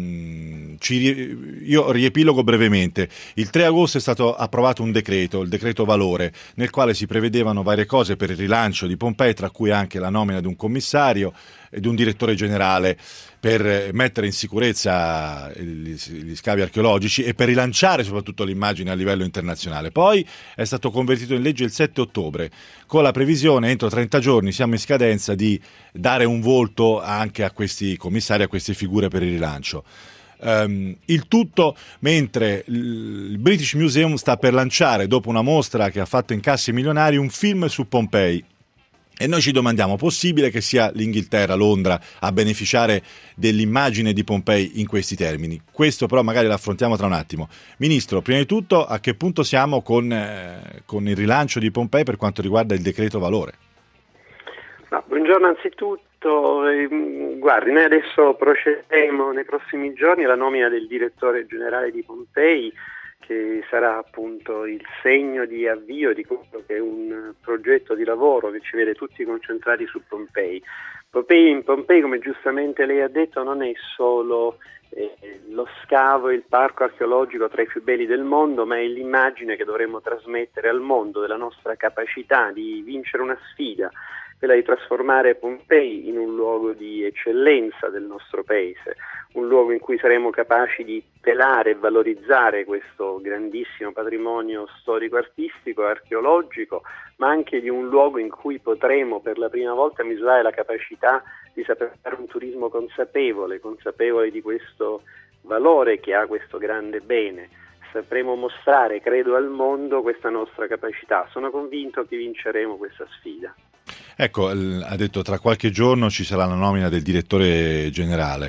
Io riepilogo brevemente. Il 3 agosto è stato approvato un decreto, il decreto Valore, nel quale si prevedevano varie cose per il rilancio di Pompei, tra cui anche la nomina di un commissario e di un direttore generale per mettere in sicurezza gli scavi archeologici e per rilanciare soprattutto l'immagine a livello internazionale. Poi è stato convertito in legge il 7 ottobre, con la previsione entro 30 giorni, siamo in scadenza, di dare un volto anche a questi commissari, a queste figure per il rilancio. Il tutto mentre il British Museum sta per lanciare, dopo una mostra che ha fatto incassi milionari, un film su Pompei. E noi ci domandiamo, possibile che sia l'Inghilterra, Londra, a beneficiare dell'immagine di Pompei in questi termini? Questo però magari l'affrontiamo tra un attimo. Ministro, prima di tutto, a che punto siamo con il rilancio di Pompei per quanto riguarda il decreto Valore? Buongiorno anzitutto. Guardi, noi adesso procederemo nei prossimi giorni alla nomina del direttore generale di Pompei, che sarà appunto il segno di avvio di quello che è un progetto di lavoro che ci vede tutti concentrati su Pompei. Pompei, come giustamente lei ha detto, non è solo lo scavo e il parco archeologico tra i più belli del mondo, ma è l'immagine che dovremmo trasmettere al mondo della nostra capacità di vincere una sfida, quella di trasformare Pompei in un luogo di eccellenza del nostro paese, un luogo in cui saremo capaci di tutelare e valorizzare questo grandissimo patrimonio storico-artistico e archeologico, ma anche di un luogo in cui potremo per la prima volta misurare la capacità di saper fare un turismo consapevole di questo valore che ha questo grande bene. Sapremo mostrare, credo, al mondo questa nostra capacità. Sono convinto che vinceremo questa sfida. Ecco, ha detto tra qualche giorno ci sarà la nomina del direttore generale.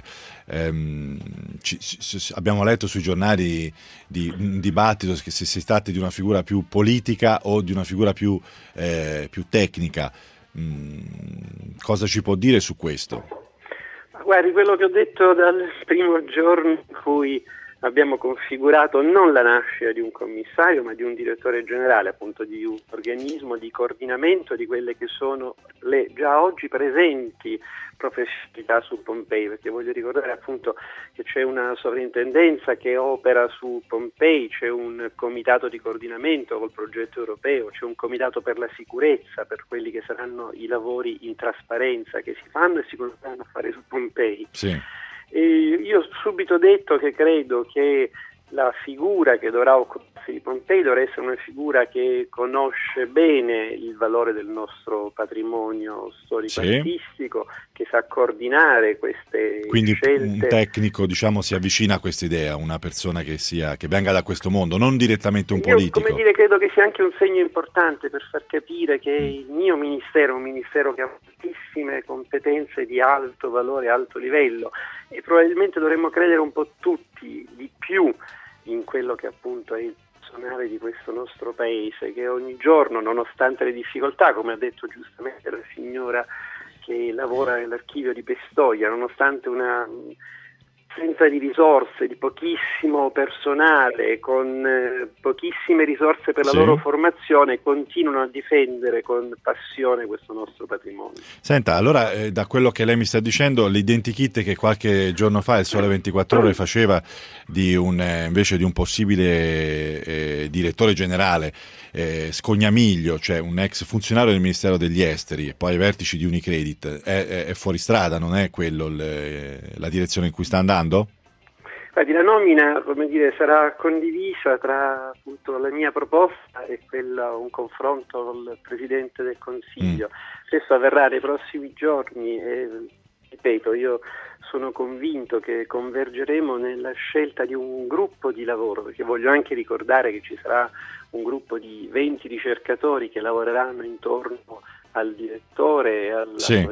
Abbiamo letto sui giornali di un dibattito che se si tratta di una figura più politica o di una figura più tecnica. Cosa ci può dire su questo? Guardi, quello che ho detto dal primo giorno in cui abbiamo configurato non la nascita di un commissario, ma di un direttore generale, appunto di un organismo di coordinamento di quelle che sono le già oggi presenti professionalità su Pompei, perché voglio ricordare appunto che c'è una sovrintendenza che opera su Pompei, c'è un comitato di coordinamento col progetto europeo, c'è un comitato per la sicurezza, per quelli che saranno i lavori in trasparenza che si fanno e si continueranno a fare su Pompei. Sì. E io ho subito detto che credo che la figura che dovrà occuparsi di Pompei dovrà essere una figura che conosce bene il valore del nostro patrimonio storico-artistico, che sa coordinare queste Quindi scelte. Un tecnico, diciamo, si avvicina a questa idea, una persona che venga da questo mondo, non direttamente un politico. Come dire, credo che sia anche un segno importante per far capire che il mio ministero è un ministero che ha moltissime competenze di alto valore, alto livello, e probabilmente dovremmo credere un po' tutti di più in quello che appunto è il personale di questo nostro paese, che ogni giorno, nonostante le difficoltà, come ha detto giustamente la signora che lavora nell'archivio di Pistoia, nonostante una assenza di risorse, di pochissimo personale, con pochissime risorse per la loro formazione, continuano a difendere con passione questo nostro patrimonio. Senta, allora da quello che lei mi sta dicendo, l'identikit che qualche giorno fa il Sole 24 Ore faceva invece di un possibile direttore generale, Scognamiglio, cioè un ex funzionario del Ministero degli Esteri e poi ai vertici di Unicredit, è fuori strada, non è quello la direzione in cui sta andando? La nomina, come dire, sarà condivisa tra appunto la mia proposta e un confronto col Presidente del Consiglio. Questo avverrà nei prossimi giorni e, ripeto, io sono convinto che convergeremo nella scelta di un gruppo di lavoro, perché voglio anche ricordare che ci sarà un gruppo di 20 ricercatori che lavoreranno intorno al direttore e al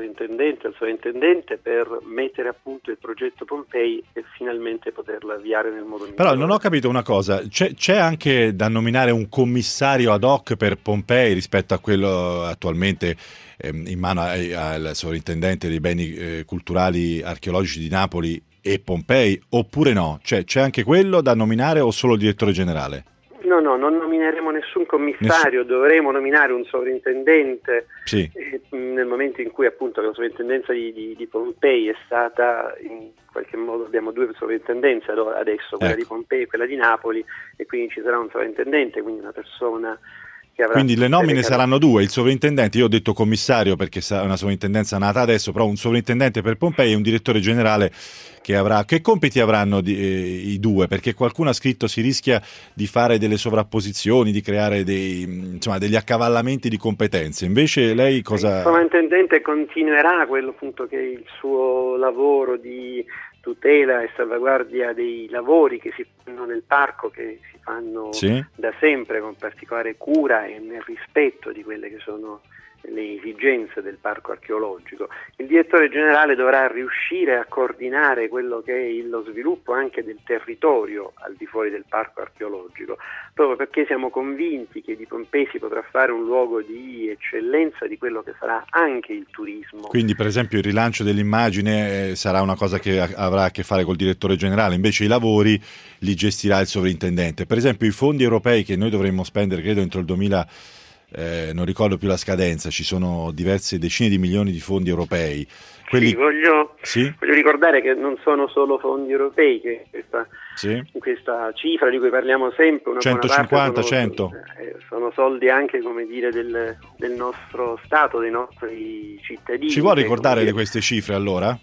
sovrintendente per mettere a punto il progetto Pompei e finalmente poterlo avviare nel modo migliore. Però non ho capito una cosa, c'è anche da nominare un commissario ad hoc per Pompei rispetto a quello attualmente in mano al sovrintendente dei beni culturali archeologici di Napoli e Pompei, oppure no? C'è anche quello da nominare o solo il direttore generale? No, non nomineremo nessun commissario, dovremo nominare un sovrintendente. Sì. Nel momento in cui appunto la sovrintendenza di Pompei è stata, in qualche modo abbiamo due sovrintendenze adesso, quella di Pompei e quella di Napoli, e quindi ci sarà un sovrintendente, quindi una persona che avrà... Quindi le nomine saranno due, il sovrintendente, io ho detto commissario perché è una sovrintendenza nata adesso, però un sovrintendente per Pompei e un direttore generale che avrà... Che compiti avranno i due? Perché qualcuno ha scritto si rischia di fare delle sovrapposizioni, di creare degli accavallamenti di competenze. Invece lei cosa... Il sovrintendente continuerà quello appunto che è il suo lavoro di tutela e salvaguardia dei lavori che si fanno nel parco, che si fanno da sempre con particolare cura e nel rispetto di quelle che sono le esigenze del parco archeologico. Il direttore generale dovrà riuscire a coordinare quello che è lo sviluppo anche del territorio al di fuori del parco archeologico, proprio perché siamo convinti che di Pompei si potrà fare un luogo di eccellenza di quello che sarà anche il turismo. Quindi per esempio il rilancio dell'immagine sarà una cosa che avrà a che fare col direttore generale, invece i lavori li gestirà il sovrintendente. Per esempio i fondi europei che noi dovremmo spendere credo entro il 2000 non ricordo più la scadenza, ci sono diverse decine di milioni di fondi europei. Voglio ricordare che non sono solo fondi europei, che questa cifra di cui parliamo sempre, una 150, 100 sono soldi anche, come dire, del nostro Stato, dei nostri cittadini. Ci vuoi ricordare queste cifre allora?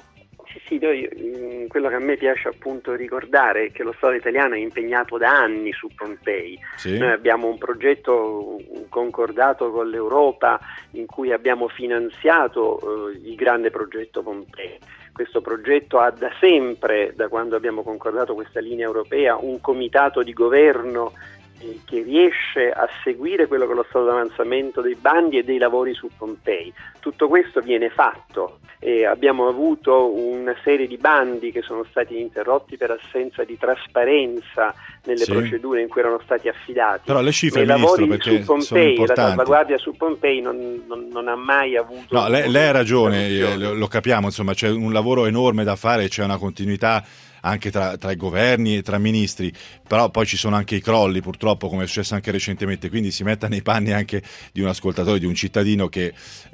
Sì, quello che a me piace appunto ricordare è che lo Stato italiano è impegnato da anni su Pompei. Noi abbiamo un progetto concordato con l'Europa in cui abbiamo finanziato il grande progetto Pompei. Questo progetto ha da sempre, da quando abbiamo concordato questa linea europea, un comitato di governo che riesce a seguire quello che è lo stato d'avanzamento dei bandi e dei lavori su Pompei. Tutto questo viene fatto e abbiamo avuto una serie di bandi che sono stati interrotti per assenza di trasparenza nelle procedure in cui erano stati affidati. Però le cifre, i lavori Ministro, su Pompei, la salvaguardia su Pompei non ha mai avuto... No, lei ha ragione, lo capiamo, insomma c'è un lavoro enorme da fare, c'è una continuità anche tra i governi e tra ministri, però poi ci sono anche i crolli purtroppo, come è successo anche recentemente, quindi si metta nei panni anche di un ascoltatore, di un cittadino che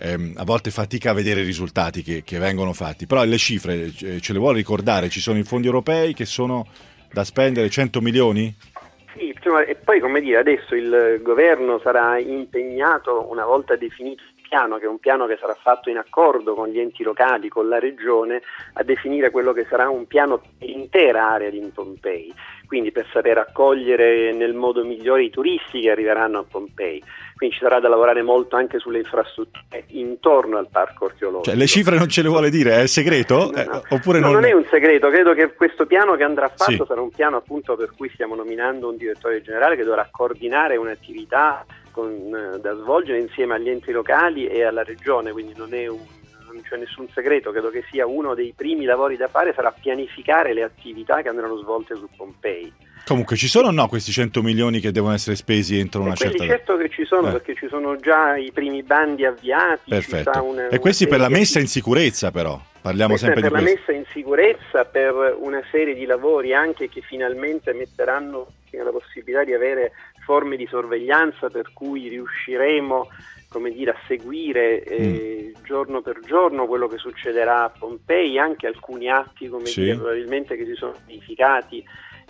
a volte fatica a vedere i risultati che vengono fatti. Però le cifre ce le vuole ricordare? Ci sono i fondi europei che sono da spendere, 100 milioni? Sì, e poi come dire, adesso il governo sarà impegnato, una volta definito piano, che è un piano che sarà fatto in accordo con gli enti locali, con la regione, a definire quello che sarà un piano per l'intera area di Pompei, quindi per saper accogliere nel modo migliore i turisti che arriveranno a Pompei. Quindi ci sarà da lavorare molto anche sulle infrastrutture intorno al parco archeologico. Cioè, le cifre non ce le vuole dire, è segreto? Oppure non è un segreto, credo che questo piano che andrà fatto sarà un piano appunto per cui stiamo nominando un direttore generale che dovrà coordinare un'attività da svolgere insieme agli enti locali e alla regione, quindi non c'è nessun segreto, credo che sia uno dei primi lavori da fare, sarà pianificare le attività che andranno svolte su Pompei. Comunque ci sono o no questi 100 milioni che devono essere spesi entro una certa... Certo che ci sono, perché ci sono già i primi bandi avviati. Perfetto. E questi per la messa in sicurezza però, parliamo sempre di questo. Per la messa in sicurezza, per una serie di lavori anche che finalmente metteranno la possibilità di avere forme di sorveglianza per cui riusciremo, come dire, a seguire giorno per giorno quello che succederà a Pompei, anche alcuni atti, come dire, probabilmente che si sono verificati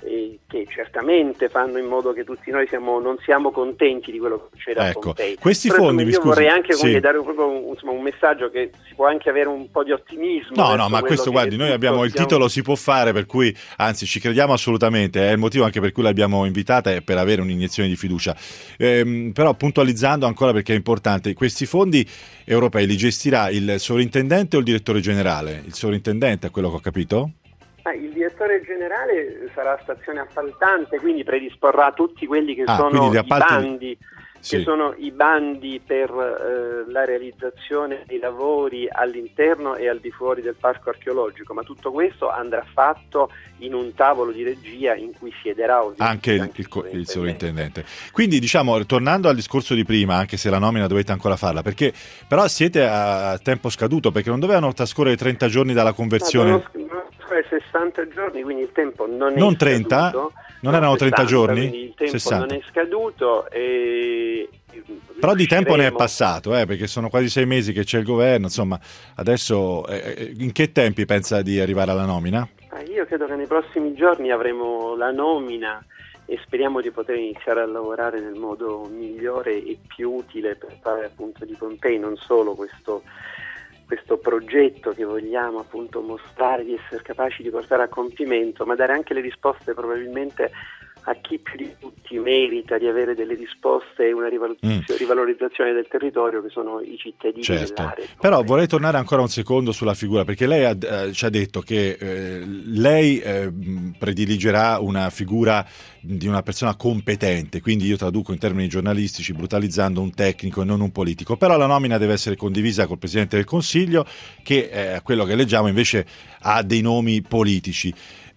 che certamente fanno in modo che tutti noi non siamo contenti di quello che succede a Pompei. Questi però fondi, io vorrei anche sì, dare proprio un messaggio che si può anche avere un po' di ottimismo. No, ma questo, guardi, noi abbiamo il titolo Si può fare, per cui anzi ci crediamo assolutamente, è il motivo anche per cui l'abbiamo invitata, è per avere un'iniezione di fiducia. Però puntualizzando ancora, perché è importante, questi fondi europei li gestirà il sovrintendente o il direttore generale? Il sovrintendente, è quello che ho capito? Il direttore generale sarà stazione appaltante, quindi predisporrà tutti quelli che sono i bandi, sì, che sono i bandi per la realizzazione dei lavori all'interno e al di fuori del parco archeologico, ma tutto questo andrà fatto in un tavolo di regia in cui siederà anche il sovrintendente. Quindi, diciamo, tornando al discorso di prima, anche se la nomina dovete ancora farla, perché però siete a tempo scaduto, perché non dovevano trascorrere 30 giorni dalla conversione? 60 giorni, quindi il tempo non è 30? scaduto. Non erano 30 giorni? Quindi il tempo 60. non è scaduto e però di tempo ne è passato, perché sono quasi 6 mesi che c'è il governo, insomma, adesso in che tempi pensa di arrivare alla nomina? Io credo che nei prossimi giorni avremo la nomina e speriamo di poter iniziare a lavorare nel modo migliore e più utile per fare appunto di Pompei non solo questo progetto che vogliamo appunto mostrare di essere capaci di portare a compimento, ma dare anche le risposte probabilmente a chi più di tutti merita di avere delle risposte e una rivalorizzazione del territorio, che sono i cittadini dell'area. Però vorrei tornare ancora un secondo sulla figura, perché lei ci ha detto che lei prediligerà una figura di una persona competente, quindi io traduco in termini giornalistici, brutalizzando, un tecnico e non un politico, però la nomina deve essere condivisa col Presidente del Consiglio, che a quello che leggiamo invece ha dei nomi politici.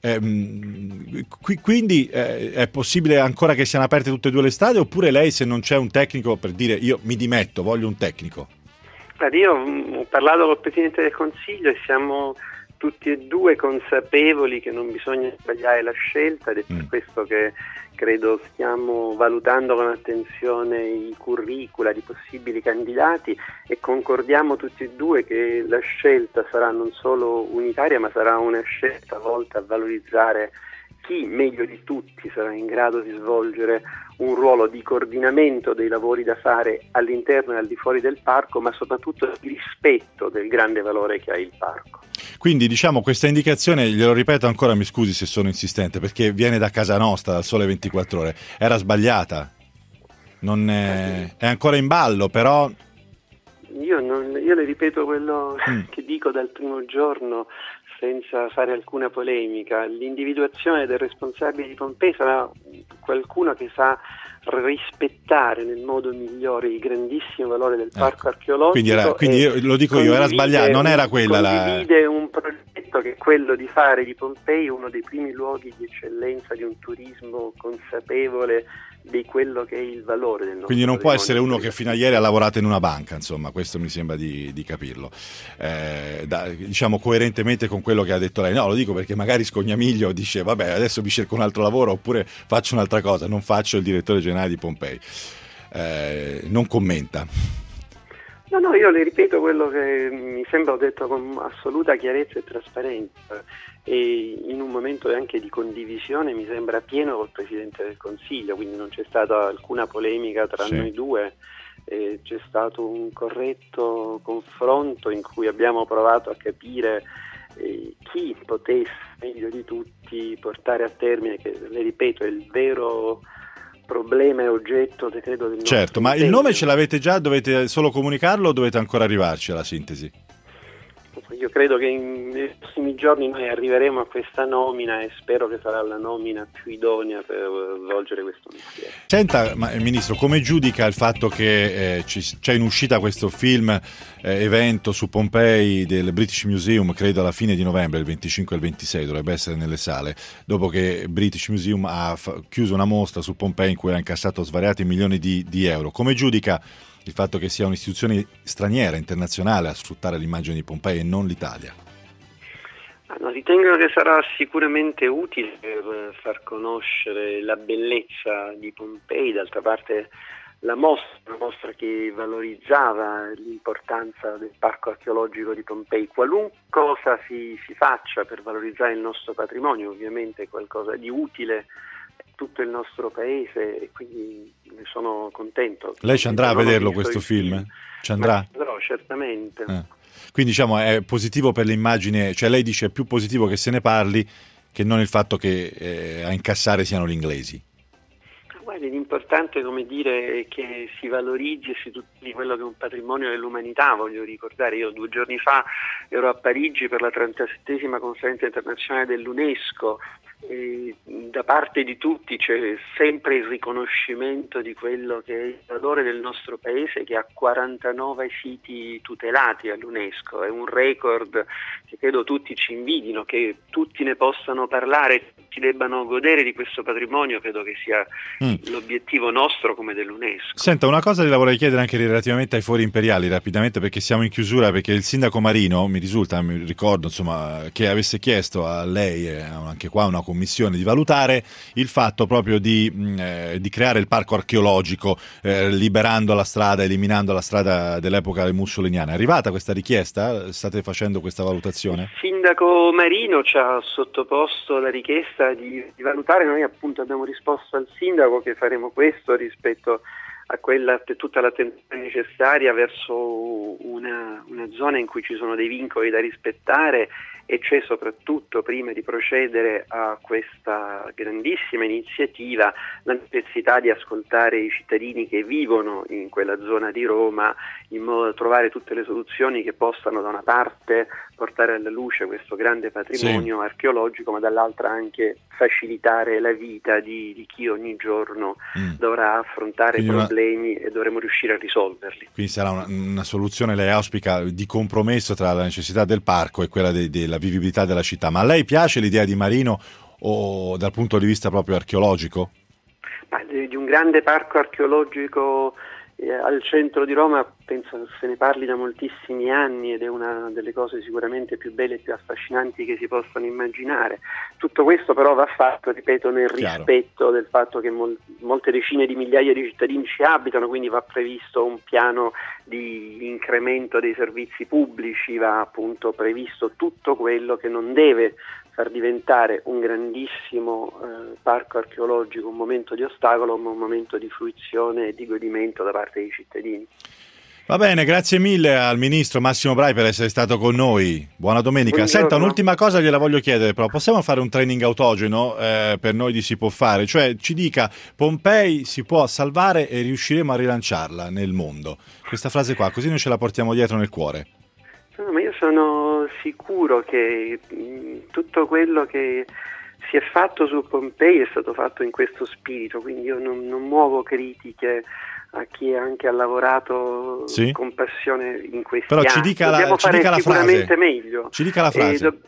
Quindi è possibile ancora che siano aperte tutte e due le strade, oppure lei, se non c'è un tecnico, per dire io mi dimetto, voglio un tecnico? Io ho parlato col Presidente del Consiglio e siamo tutti e due consapevoli che non bisogna sbagliare la scelta, ed è per questo che credo stiamo valutando con attenzione i curricula di possibili candidati e concordiamo tutti e due che la scelta sarà non solo unitaria, ma sarà una scelta volta a valorizzare chi meglio di tutti sarà in grado di svolgere un ruolo di coordinamento dei lavori da fare all'interno e al di fuori del parco, ma soprattutto di rispetto del grande valore che ha il parco. Quindi, diciamo, questa indicazione, glielo ripeto ancora, mi scusi se sono insistente, perché viene da casa nostra, dal Sole 24 Ore, era sbagliata, non è ancora in ballo, però... Io le ripeto quello che dico dal primo giorno, senza fare alcuna polemica. L'individuazione del responsabile di Pompei sarà qualcuno che sa rispettare nel modo migliore il grandissimo valore del parco archeologico. Quindi lo dico io, era sbagliato, non era quella condivide un progetto che è quello di fare di Pompei uno dei primi luoghi di eccellenza di un turismo consapevole di quello che è il valore del nostro. Quindi non può essere uno che fino a ieri ha lavorato in una banca, insomma, questo mi sembra di capirlo, diciamo coerentemente con quello che ha detto lei. No, lo dico perché magari Scognamiglio dice vabbè, adesso mi cerco un altro lavoro, oppure faccio un'altra cosa, non faccio il direttore generale di Pompei, non commenta. No, io le ripeto quello che mi sembra ho detto con assoluta chiarezza e trasparenza, e in un momento anche di condivisione mi sembra pieno col Presidente del Consiglio, quindi non c'è stata alcuna polemica tra noi due, c'è stato un corretto confronto in cui abbiamo provato a capire chi potesse meglio di tutti portare a termine, che le ripeto è il vero problema e oggetto credo del nostro ma impegno. Il nome ce l'avete già, dovete solo comunicarlo o dovete ancora arrivarci alla sintesi? Io credo che nei prossimi giorni noi arriveremo a questa nomina e spero che sarà la nomina più idonea per svolgere questo mestiere. Senta, Ministro, come giudica il fatto che c'è in uscita questo film evento su Pompei del British Museum, credo alla fine di novembre, il 25 e il 26 dovrebbe essere nelle sale, dopo che British Museum ha chiuso una mostra su Pompei in cui ha incassato svariati milioni di euro. Come giudica il fatto che sia un'istituzione straniera, internazionale, a sfruttare l'immagine di Pompei e non l'Italia? Ritengo che sarà sicuramente utile per far conoscere la bellezza di Pompei. D'altra parte una mostra che valorizzava l'importanza del parco archeologico di Pompei. Qualunque cosa si faccia per valorizzare il nostro patrimonio, ovviamente è qualcosa di utile a tutto il nostro paese, e quindi ne sono contento. Lei ci andrà a vederlo questo film? Ci andrà? Andrò, certamente. Quindi diciamo è positivo per l'immagine, cioè lei dice è più positivo che se ne parli che non il fatto che a incassare siano gli inglesi. Guardi, l'importante, come dire, è che si valorizzi e si tuteli quello che è un patrimonio dell'umanità. Voglio ricordare, io 2 giorni fa ero a Parigi per la 37esima conferenza internazionale dell'UNESCO, e da parte di tutti c'è sempre il riconoscimento di quello che è il valore del nostro paese, che ha 49 siti tutelati all'UNESCO. È un record che credo tutti ci invidino, che tutti ne possano parlare, tutti debbano godere di questo patrimonio, credo che sia l'obiettivo nostro come dell'UNESCO. Senta, una cosa la vorrei chiedere anche relativamente ai fori imperiali, rapidamente, perché siamo in chiusura, perché il sindaco Marino, mi ricordo insomma, che avesse chiesto a lei, anche qua una commissione, di valutare il fatto proprio di creare il parco archeologico, liberando la strada, eliminando la strada dell'epoca mussoliniana. È arrivata questa richiesta? State facendo questa valutazione? Il sindaco Marino ci ha sottoposto la richiesta di valutare. Noi appunto abbiamo risposto al sindaco che faremo questo rispetto a tutta l'attenzione necessaria verso una zona in cui ci sono dei vincoli da rispettare, e c'è soprattutto, prima di procedere a questa grandissima iniziativa, la necessità di ascoltare i cittadini che vivono in quella zona di Roma, in modo da trovare tutte le soluzioni che possano da una parte portare alla luce questo grande patrimonio archeologico, ma dall'altra anche facilitare la vita di chi ogni giorno dovrà affrontare problemi e dovremo riuscire a risolverli. Quindi sarà una soluzione, lei auspica, di compromesso tra la necessità del parco e quella della vivibilità della città. Ma a lei piace l'idea di Marino, o dal punto di vista proprio archeologico? Di un grande parco archeologico al centro di Roma penso se ne parli da moltissimi anni, ed è una delle cose sicuramente più belle e più affascinanti che si possano immaginare. Tutto questo però va fatto, ripeto, nel rispetto del fatto che molte decine di migliaia di cittadini ci abitano, quindi va previsto un piano di incremento dei servizi pubblici, va appunto previsto tutto quello che non deve far diventare un grandissimo parco archeologico un momento di ostacolo, ma un momento di fruizione e di godimento da parte dei cittadini. Va bene, grazie mille al ministro Massimo Brai per essere stato con noi. Buona domenica. Buongiorno. Senta, un'ultima cosa gliela voglio chiedere, però possiamo fare un training autogeno per noi di Si Può Fare? Cioè ci dica: Pompei si può salvare e riusciremo a rilanciarla nel mondo. Questa frase qua, così noi ce la portiamo dietro nel cuore. No, ma io sono sicuro che tutto quello che si è fatto su Pompei è stato fatto in questo spirito, quindi io non muovo critiche a chi anche ha lavorato con passione in questi però anni. Ci dica la sicuramente frase. Meglio. Ci dica la frase.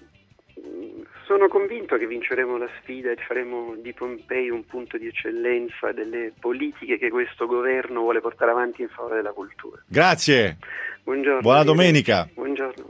Sono convinto che vinceremo la sfida e faremo di Pompei un punto di eccellenza delle politiche che questo governo vuole portare avanti in favore della cultura. Grazie. Buongiorno. Buona domenica. Buongiorno.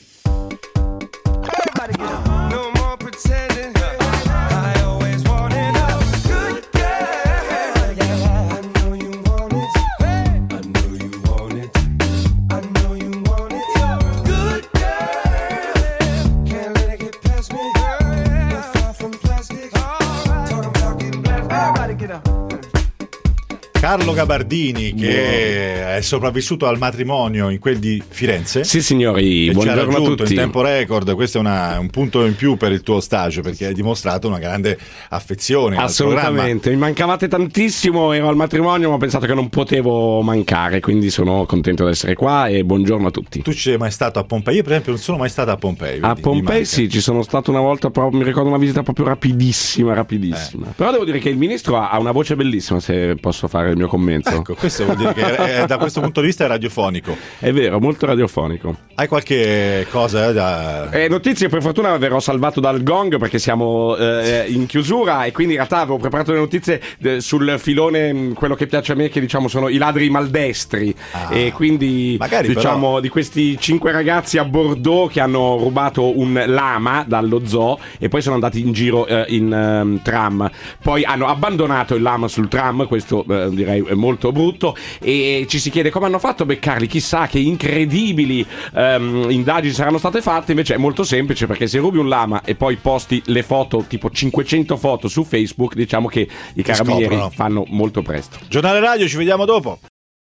Carlo Gabardini, che è sopravvissuto al matrimonio in quel di Firenze. Sì, signori, e buongiorno a tutti. In tempo record. Questo è un punto in più per il tuo stage, perché hai dimostrato una grande affezione assolutamente, mi mancavate tantissimo, ero al matrimonio ma ho pensato che non potevo mancare, quindi sono contento di essere qua e buongiorno a tutti. Tu ci sei mai stato a Pompei? Io per esempio non sono mai stato a Pompei. A Pompei sì, ci sono stato una volta, però mi ricordo una visita proprio rapidissima. Però devo dire che il ministro ha una voce bellissima, se posso fare il mio commento. Ecco, questo vuol dire che da questo punto di vista è radiofonico. È vero, molto radiofonico. Hai qualche cosa da... Notizie, per fortuna verrò salvato dal gong perché siamo in chiusura, e quindi in realtà avevo preparato le notizie sul filone, quello che piace a me, che diciamo sono i ladri maldestri, e quindi magari, diciamo però... di questi 5 ragazzi a Bordeaux che hanno rubato un lama dallo zoo e poi sono andati in giro in tram, poi hanno abbandonato il lama sul tram, questo direi molto brutto, e ci si chiede come hanno fatto a beccarli. Chissà che incredibili indagini saranno state fatte. Invece è molto semplice, perché se rubi un lama e poi posti le foto, tipo 500 foto su Facebook, diciamo che i carabinieri fanno molto presto. Giornale radio, ci vediamo dopo.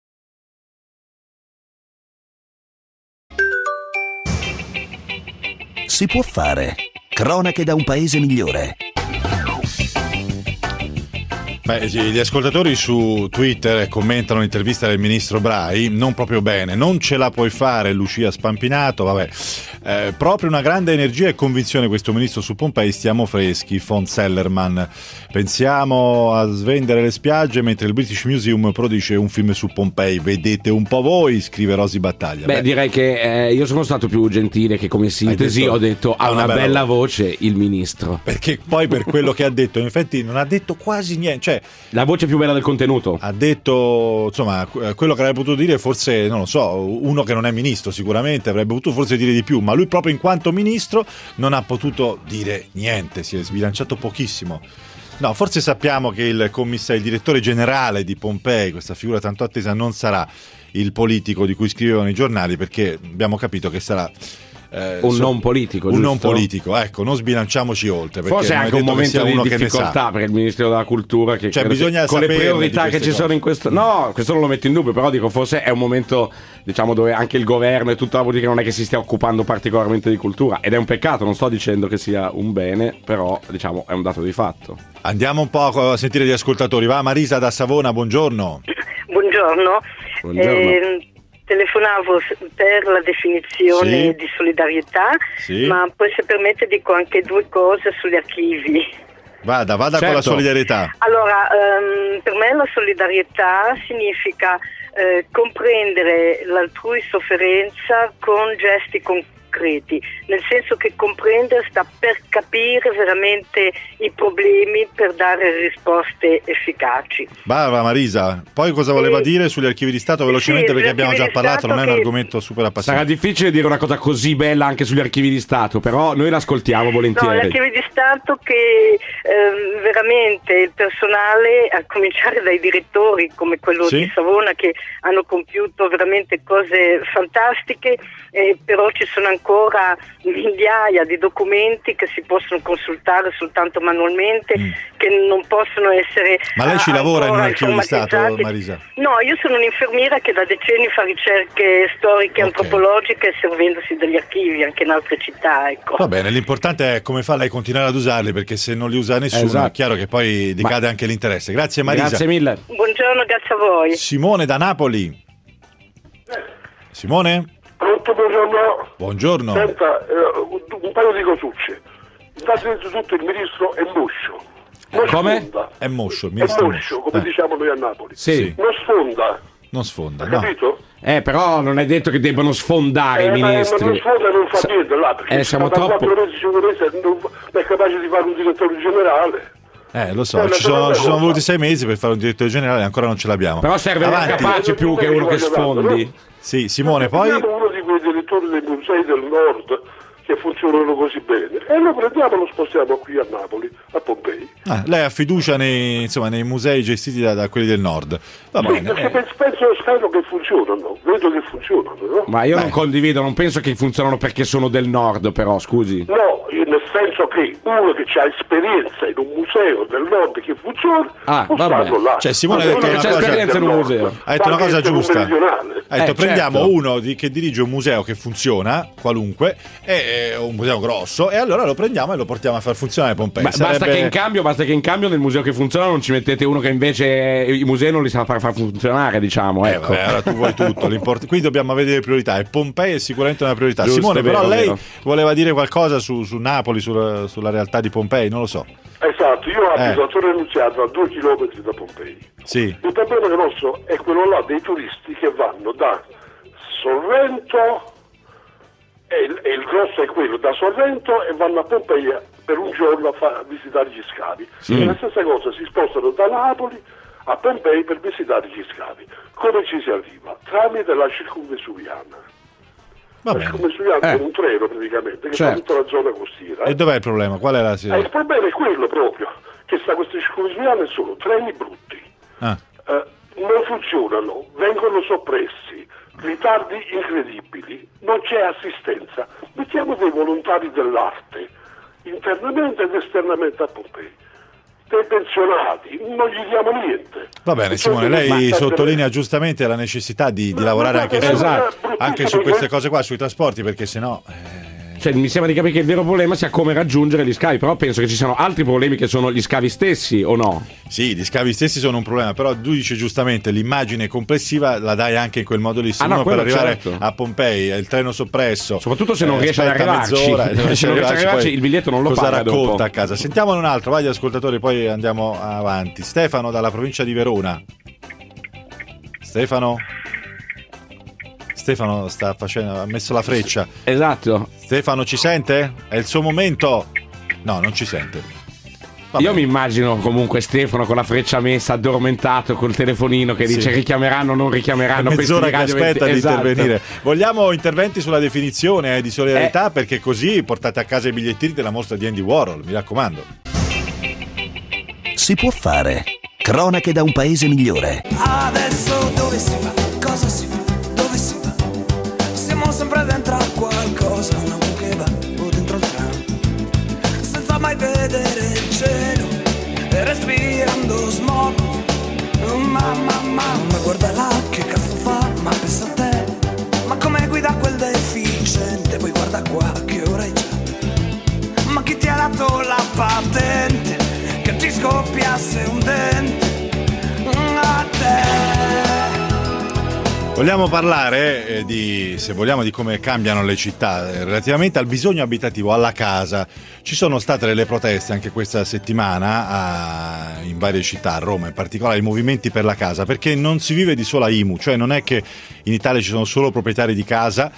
Si può fare. Cronache da un paese migliore. Beh, gli ascoltatori su Twitter commentano l'intervista del ministro Brai, non proprio bene. Non ce la puoi fare, Lucia Spampinato, vabbè. Proprio una grande energia e convinzione questo ministro su Pompei, stiamo freschi, von Sellerman. Pensiamo a svendere le spiagge mentre il British Museum produce un film su Pompei. Vedete un po' voi, scrive Rosy Battaglia. Beh, direi che io sono stato più gentile, che come sintesi ho detto ha una bella voce il ministro. Perché poi per quello che ha detto, in effetti non ha detto quasi niente, cioè la voce più bella del contenuto. Ha detto, insomma, quello che avrebbe potuto dire, forse, non lo so, uno che non è ministro sicuramente avrebbe potuto forse dire di più, ma lui proprio in quanto ministro non ha potuto dire niente, si è sbilanciato pochissimo. No, forse sappiamo che il direttore generale di Pompei, questa figura tanto attesa, non sarà il politico di cui scrivevano i giornali, perché abbiamo capito che sarà non politico, un non politico, ecco, non sbilanciamoci oltre, perché forse è anche un momento di difficoltà per il Ministero della Cultura, che bisogna con le priorità che ci sono in questo, no, questo non lo metto in dubbio, però dico forse è un momento, diciamo, dove anche il governo e tutta la politica non è che si stia occupando particolarmente di cultura, ed è un peccato, non sto dicendo che sia un bene, però diciamo è un dato di fatto. Andiamo un po' a sentire gli ascoltatori. Va Marisa da Savona, buongiorno. Buongiorno. Telefonavo per la definizione di solidarietà, ma poi se permette dico anche due cose sugli archivi. Vada con la solidarietà. Allora, per me la solidarietà significa comprendere l'altrui sofferenza con gesti concreti, nel senso che comprendere sta per capire veramente i problemi, per dare risposte efficaci. Brava Marisa, poi cosa voleva dire sugli archivi di Stato velocemente, perché abbiamo già parlato, non è un argomento super appassionante. Sarà difficile dire una cosa così bella anche sugli archivi di Stato, però noi l'ascoltiamo volentieri. No, gli archivi di Stato che veramente il personale, a cominciare dai direttori come quello di Savona, che hanno compiuto veramente cose fantastiche, però ci sono ancora migliaia di documenti che si possono consultare soltanto manualmente, che non possono essere. Ma lei ci lavora in un archivio di Stato, Marisa? No, io sono un'infermiera che da decenni fa ricerche storiche, antropologiche, servendosi degli archivi anche in altre città, ecco. Va bene, l'importante è come fa lei continuare ad usarli, perché se non li usa nessuno è chiaro che poi decade anche l'interesse. Grazie Marisa. Grazie mille. Buongiorno, grazie a voi. Simone da Napoli. Simone? Pronto, buongiorno. Buongiorno. Senta, un paio di cosucce. Innanzitutto il ministro è moscio. Come? Sfonda. È moscio, il è ministro moscio, come diciamo noi a Napoli. Sì. Non sfonda. No. Capito? Però non è detto che debbano sfondare i ministri. Ma non sfonda, non fa niente là, perché siamo troppo 4 mesi, 5 mesi non è capace di fare un direttore generale. Lo so, ci sono voluti 6 mesi per fare un direttore generale e ancora non ce l'abbiamo. Però serve un capace più che uno che sfondi. No? Sì, Simone, poi uno di quei direttori dei musei del nord che funzionano così bene e lo prendiamo e lo spostiamo qui a Napoli, a Pompei. Lei ha fiducia nei musei gestiti da quelli del nord. Va bene. Perché spero che funzionano, vedo che funzionano, no? Ma io non condivido, non penso che funzionano perché sono del nord, però scusi. No, nel senso che uno che ha esperienza in un museo del nord che funziona, là. Cioè Simone ha detto una cosa, esperienza in un museo. Ha detto una cosa giusta. Ha detto prendiamo uno che dirige un museo che funziona, qualunque, e un museo grosso, e allora lo prendiamo e lo portiamo a far funzionare Pompei. Basta che in cambio nel museo che funziona non ci mettete uno che invece i musei non li sa far funzionare, diciamo. Ecco. Allora tu vuoi tutto. Qui dobbiamo avere le priorità e Pompei è sicuramente una priorità. Giusto, Simone, vero, però lei vero. voleva dire qualcosa su Napoli, sulla realtà di Pompei, non lo so. Esatto, io abito a Torre Annunziata, a 2 chilometri da Pompei. Sì. Il problema nostro è quello là dei turisti che vanno da Sorrento, e il grosso è quello, da Sorrento, e vanno a Pompeia per un giorno a visitare gli scavi. E la stessa cosa, si spostano da Napoli a Pompei per visitare gli scavi. Come ci si arriva? Tramite la circumvesuviana. La circumvesuviana è un treno praticamente che fa tutta la zona costiera. E dov'è il problema? Qual è la il problema è quello proprio, che queste circumvesuviane sono treni brutti. non funzionano, vengono soppressi, ritardi incredibili, non c'è assistenza. Mettiamo dei volontari dell'arte, internamente ed esternamente a Pompei. Dei pensionati, non gli diamo niente. Va bene, Simone, lei sottolinea giustamente la necessità di lavorare anche su queste cose qua, sui trasporti, perché sennò... Cioè, mi sembra di capire che il vero problema sia come raggiungere gli scavi, però penso che ci siano altri problemi che sono gli scavi stessi, o no? Sì, gli scavi stessi sono un problema, però tu dici giustamente l'immagine complessiva la dai anche in quel modo lì. Se uno per arrivare a Pompei, il treno soppresso, soprattutto se non riesce ad arrivarci, se non riesce ad arrivarci il biglietto non lo cosa paga racconta dopo a casa. Sentiamone un altro, vai gli ascoltatori, poi andiamo avanti. Stefano dalla provincia di Verona. Stefano ha messo la freccia. Esatto. Stefano ci sente? È il suo momento? No, non ci sente. Io mi immagino comunque Stefano con la freccia messa, addormentato, col telefonino che dice richiameranno o non richiameranno. Mezz'ora che aspetta di intervenire. Vogliamo interventi sulla definizione di solidarietà, perché così portate a casa i bigliettini della mostra di Andy Warhol, mi raccomando. Si può fare. Cronache da un paese migliore. Adesso dove si va? Cosa si fa? Dove si va? Siamo sempre dentro a qualcosa, una bucheva o dentro il tram, senza mai vedere il cielo e respirando smog. Ma guarda là che cazzo fa, ma pensa a te, ma come guida quel deficiente, poi guarda qua che ora è già, ma chi ti ha dato la patente che ti scoppiasse un dente a te? Vogliamo parlare se vogliamo, di come cambiano le città relativamente al bisogno abitativo, alla casa. Ci sono state delle proteste anche questa settimana in varie città, a Roma in particolare, i movimenti per la casa, perché non si vive di sola IMU, cioè non è che in Italia ci sono solo proprietari di casa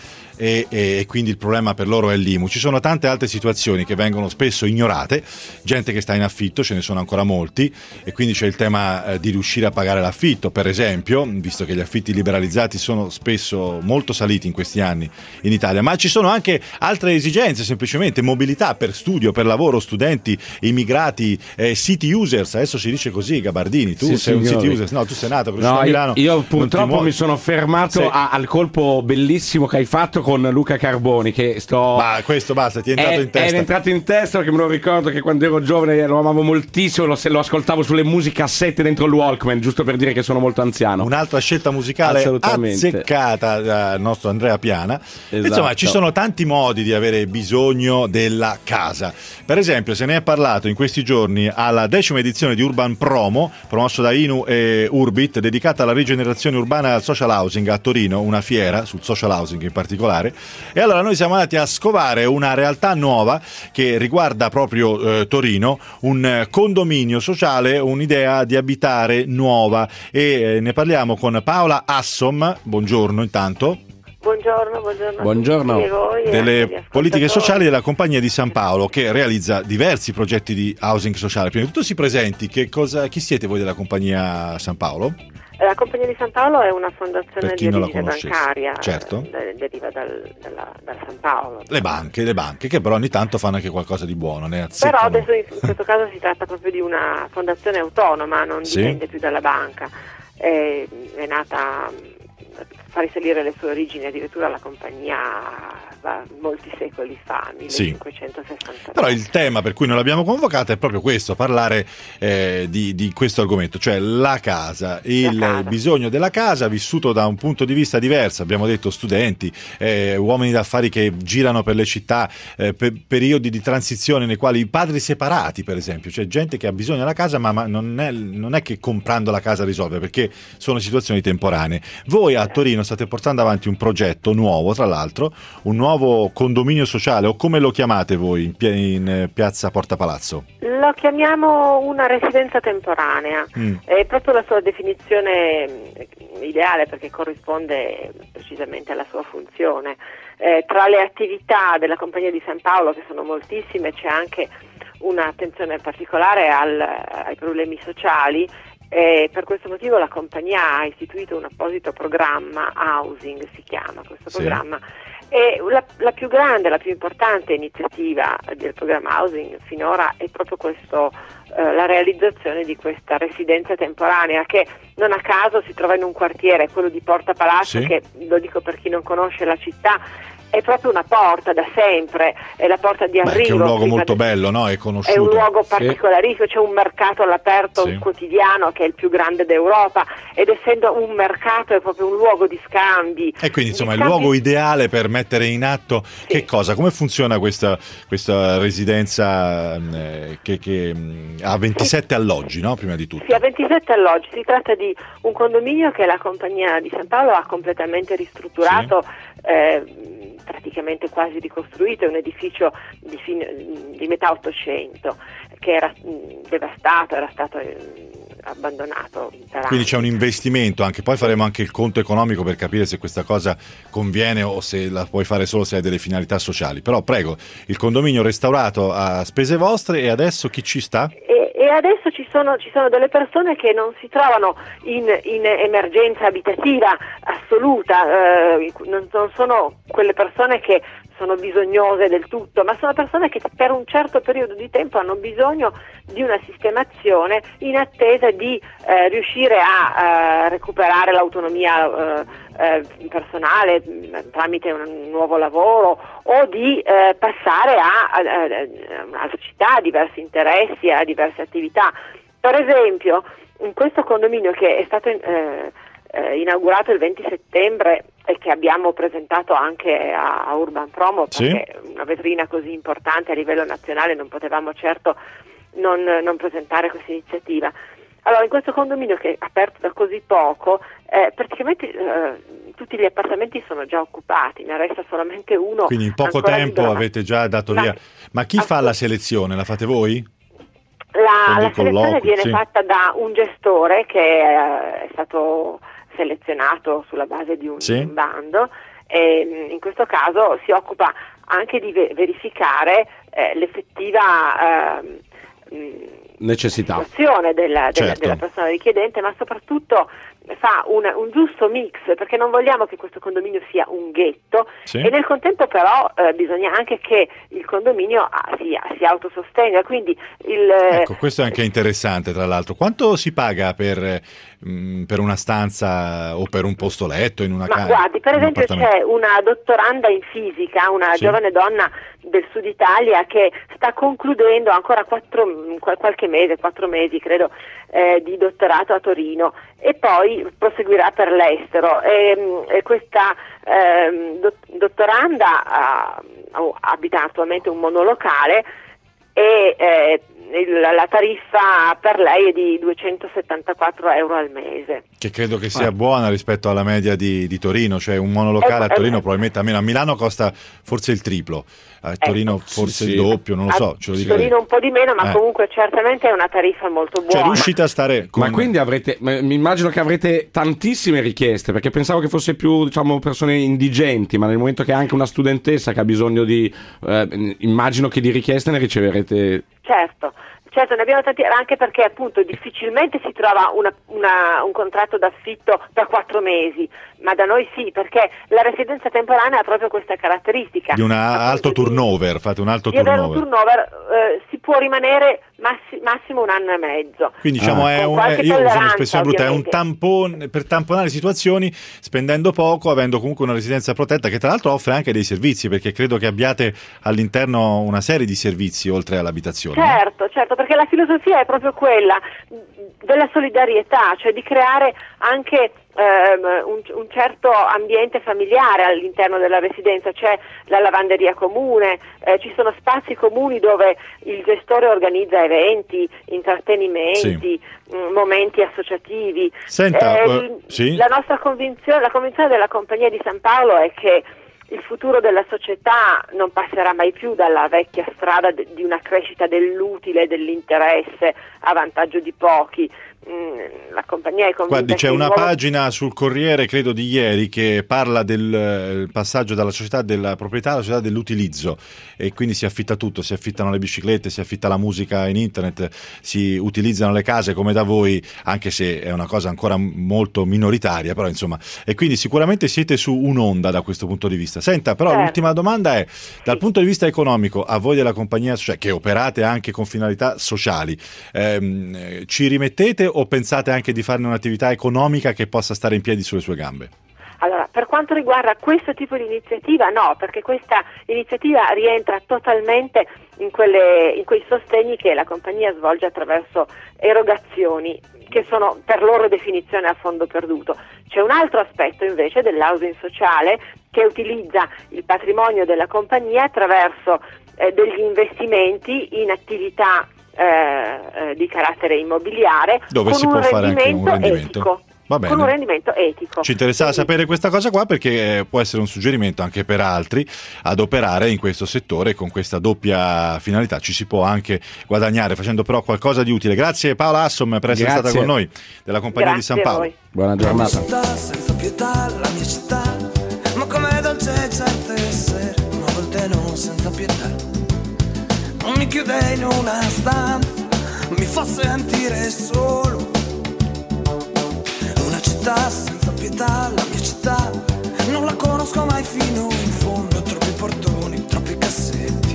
e quindi il problema per loro è l'IMU. Ci sono tante altre situazioni che vengono spesso ignorate, gente che sta in affitto, ce ne sono ancora molti, e quindi c'è il tema di riuscire a pagare l'affitto, per esempio, visto che gli affitti liberalizzati sono spesso molto saliti in questi anni in Italia, ma ci sono anche altre esigenze, semplicemente mobilità per studio, per lavoro, studenti, immigrati, city users, adesso si dice così. Gabardini, tu sei un city user? No, tu sei nato a Milano. Io purtroppo mi sono fermato al colpo bellissimo che hai fatto con Luca Carboni, che Ma questo basta, ti è entrato in testa. È entrato in testa perché me lo ricordo che quando ero giovane lo amavo moltissimo, lo ascoltavo sulle musicassette dentro il Walkman, giusto per dire che sono molto anziano. Un'altra scelta musicale azzeccata dal nostro Andrea Piana. Esatto. Insomma, ci sono tanti modi di avere bisogno della casa. Per esempio, se ne è parlato in questi giorni alla 10ª edizione di Urban Promo, promosso da Inu e Urbit, dedicata alla rigenerazione urbana e al social housing a Torino, una fiera sul social housing in particolare. E allora noi siamo andati a scovare una realtà nuova che riguarda proprio Torino, un condominio sociale, un'idea di abitare nuova, e ne parliamo con Paola Assom. Buongiorno intanto. Buongiorno. Delle politiche sociali della Compagnia di San Paolo, che realizza diversi progetti di housing sociale. Prima di tutto si presenti, chi siete voi della Compagnia San Paolo? La Compagnia di San Paolo è una fondazione di origine bancaria, certo. Deriva dal San Paolo. Le banche che però ogni tanto fanno anche qualcosa di buono, ne azzeccano. Però adesso in questo caso si tratta proprio di una fondazione autonoma, non dipende più dalla banca, è nata fa risalire le sue origini, addirittura la compagnia va molti secoli fa, 1560. Però il tema per cui noi l'abbiamo convocata è proprio questo, parlare di questo argomento, cioè la casa, il bisogno della casa vissuto da un punto di vista diverso. Abbiamo detto studenti, uomini d'affari che girano per le città, periodi di transizione nei quali padri separati, per esempio, cioè gente che ha bisogno della casa ma non è che comprando la casa risolve, perché sono situazioni temporanee. Voi a Torino state portando avanti un progetto nuovo, tra l'altro, un nuovo condominio sociale, o come lo chiamate voi in piazza Porta Palazzo? Lo chiamiamo una residenza temporanea, è proprio la sua definizione ideale perché corrisponde precisamente alla sua funzione. Tra le attività della Compagnia di San Paolo, che sono moltissime, c'è anche un'attenzione particolare ai problemi sociali, Per questo motivo la compagnia ha istituito un apposito programma, Housing si chiama questo programma, e la più grande, la più importante iniziativa del programma Housing finora è proprio questo, la realizzazione di questa residenza temporanea, che non a caso si trova in un quartiere, quello di Porta Palazzo, che, lo dico per chi non conosce la città, è proprio una porta da sempre, è la porta di arrivo. Che è un luogo molto bello, no? È conosciuto. È un luogo particolarissimo, c'è un mercato all'aperto quotidiano che è il più grande d'Europa, ed essendo un mercato è proprio un luogo di scambi. E quindi insomma è il luogo ideale per mettere in atto che cosa? Come funziona questa residenza che ha 27 alloggi, no? Prima di tutto. Sì, ha 27 alloggi, si tratta di un condominio che la Compagnia di San Paolo ha completamente ristrutturato, praticamente quasi ricostruito, è un edificio di metà Ottocento che era devastato, era stato abbandonato per Quindi c'è un investimento, anche poi faremo anche il conto economico per capire se questa cosa conviene o se la puoi fare solo se hai delle finalità sociali. Però prego, il condominio restaurato a spese vostre, e adesso chi ci sta? E adesso ci sono delle persone che non si trovano in emergenza abitativa assoluta, non sono quelle persone che sono bisognose del tutto, ma sono persone che per un certo periodo di tempo hanno bisogno di una sistemazione in attesa di riuscire a recuperare l'autonomia personale tramite un nuovo lavoro, o di passare a un'altra città, a diversi interessi, a diverse attività. Per esempio, in questo condominio che è stato inaugurato il 20 settembre e che abbiamo presentato anche a Urban Promo, perché una vetrina così importante a livello nazionale non potevamo certo non presentare questa iniziativa. Allora, in questo condominio che è aperto da così poco, praticamente tutti gli appartamenti sono già occupati, ne resta solamente uno. Quindi in poco tempo avete già dato via. Ma chi fa la selezione? La fate voi? La selezione viene fatta da un gestore che è stato selezionato sulla base di un bando, e in questo caso si occupa anche di verificare l'effettiva necessità della persona richiedente, ma soprattutto fa un giusto mix, perché non vogliamo che questo condominio sia un ghetto, e nel contempo però bisogna anche che il condominio si autosostenga, quindi ecco, questo è anche interessante. Tra l'altro, quanto si paga per una stanza o per un posto letto in una casa? Ma guardi, per esempio c'è una dottoranda in fisica, una giovane donna del sud Italia che sta concludendo ancora 4 mesi credo, di dottorato a Torino, e poi proseguirà per l'estero, e questa dottoranda abita attualmente un monolocale, e la tariffa per lei è di 274 euro al mese. Che credo che sia buona rispetto alla media di Torino, cioè un monolocale a Torino probabilmente, almeno a Milano costa forse il triplo, a Torino forse il doppio, non lo so. Ce lo dico Torino un po' di meno, ma comunque certamente è una tariffa molto buona. Cioè riuscite a stare con... Ma quindi mi immagino che avrete tantissime richieste, perché pensavo che fosse più, diciamo, persone indigenti, ma nel momento che è anche una studentessa che ha bisogno di immagino che di richieste ne riceverete. Certo, ne abbiamo tanti, anche perché appunto difficilmente si trova un contratto d'affitto per 4 mesi, ma da noi sì, perché la residenza temporanea ha proprio questa caratteristica. Di un alto turnover, fate un alto turnover. Di avere un turnover, si può rimanere massimo 1 anno e mezzo. Quindi diciamo io uso un'espressione brutta, è un tampone per tamponare situazioni, spendendo poco, avendo comunque una residenza protetta, che tra l'altro offre anche dei servizi, perché credo che abbiate all'interno una serie di servizi oltre all'abitazione. Certo, perché la filosofia è proprio quella della solidarietà, cioè di creare anche un certo ambiente familiare all'interno della residenza. C'è la lavanderia comune, ci sono spazi comuni dove il gestore organizza eventi, intrattenimenti, momenti associativi. Senta, la nostra convinzione, la convinzione della Compagnia di San Paolo è che il futuro della società non passerà mai più dalla vecchia strada di una crescita dell'utile e dell'interesse a vantaggio di pochi, la compagnia è convinta. Guardi, c'è che una nuovo... pagina sul Corriere, credo di ieri, che parla del passaggio dalla società della proprietà alla società dell'utilizzo, e quindi si affitta tutto, si affittano le biciclette, si affitta la musica in internet, si utilizzano le case come da voi, anche se è una cosa ancora molto minoritaria, però insomma, e quindi sicuramente siete su un'onda da questo punto di vista. Senta, però l'ultima domanda è, dal punto di vista economico, a voi della compagnia, cioè che operate anche con finalità sociali, ci rimettete o pensate anche di farne un'attività economica che possa stare in piedi sulle sue gambe? Allora, per quanto riguarda questo tipo di iniziativa, no, perché questa iniziativa rientra totalmente in quei sostegni che la compagnia svolge attraverso erogazioni che sono per loro definizione a fondo perduto. C'è un altro aspetto invece dell'housing sociale che utilizza il patrimonio della compagnia attraverso degli investimenti in attività di carattere immobiliare, dove con si può fare anche un rendimento etico. Va bene. Con un rendimento etico. Ci interessava sapere questa cosa qua, perché può essere un suggerimento anche per altri ad operare in questo settore con questa doppia finalità. Ci si può anche guadagnare facendo però qualcosa di utile. Grazie Paola Assom per essere stata con noi della compagnia di San Paolo. Buona giornata. Città senza pietà, la mia città, ma com'è dolce certe sere, ma a volte non senza pietà. Non mi chiude in una stanza, mi fa sentire solo. Una città senza pietà, la mia città, non la conosco mai fino in fondo. Troppi portoni, troppi cassetti,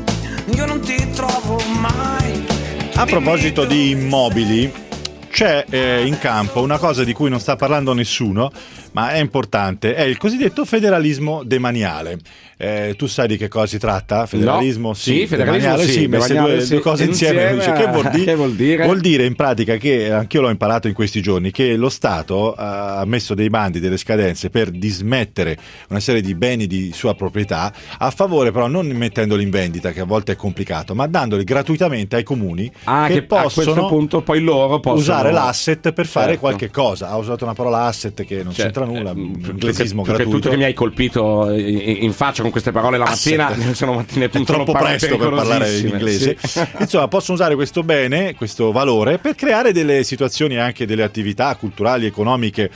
io non ti trovo mai. A proposito di immobili, c'è in campo una cosa di cui non sta parlando nessuno, ma è importante, è il cosiddetto federalismo demaniale. Tu sai di che cosa si tratta? Federalismo? No. Sì, federalismo sì, messe due cose insieme. Dice, che vuol dire? Che vuol dire? Vuol dire in pratica, che anch'io l'ho imparato in questi giorni, che lo Stato ha messo dei bandi, delle scadenze per dismettere una serie di beni di sua proprietà, a favore però non mettendoli in vendita, che a volte è complicato, ma dandoli gratuitamente ai comuni che possono a questo punto poi loro possono usare l'asset per fare certo. qualche cosa. Ha usato una parola asset che non c'entra nulla, inglesismo gratuito. Tutto che mi hai colpito in faccia con queste parole la mattina, è troppo presto per parlare in inglese. Sì. Insomma, possono usare questo bene, questo valore, per creare delle situazioni, anche delle attività culturali, economiche,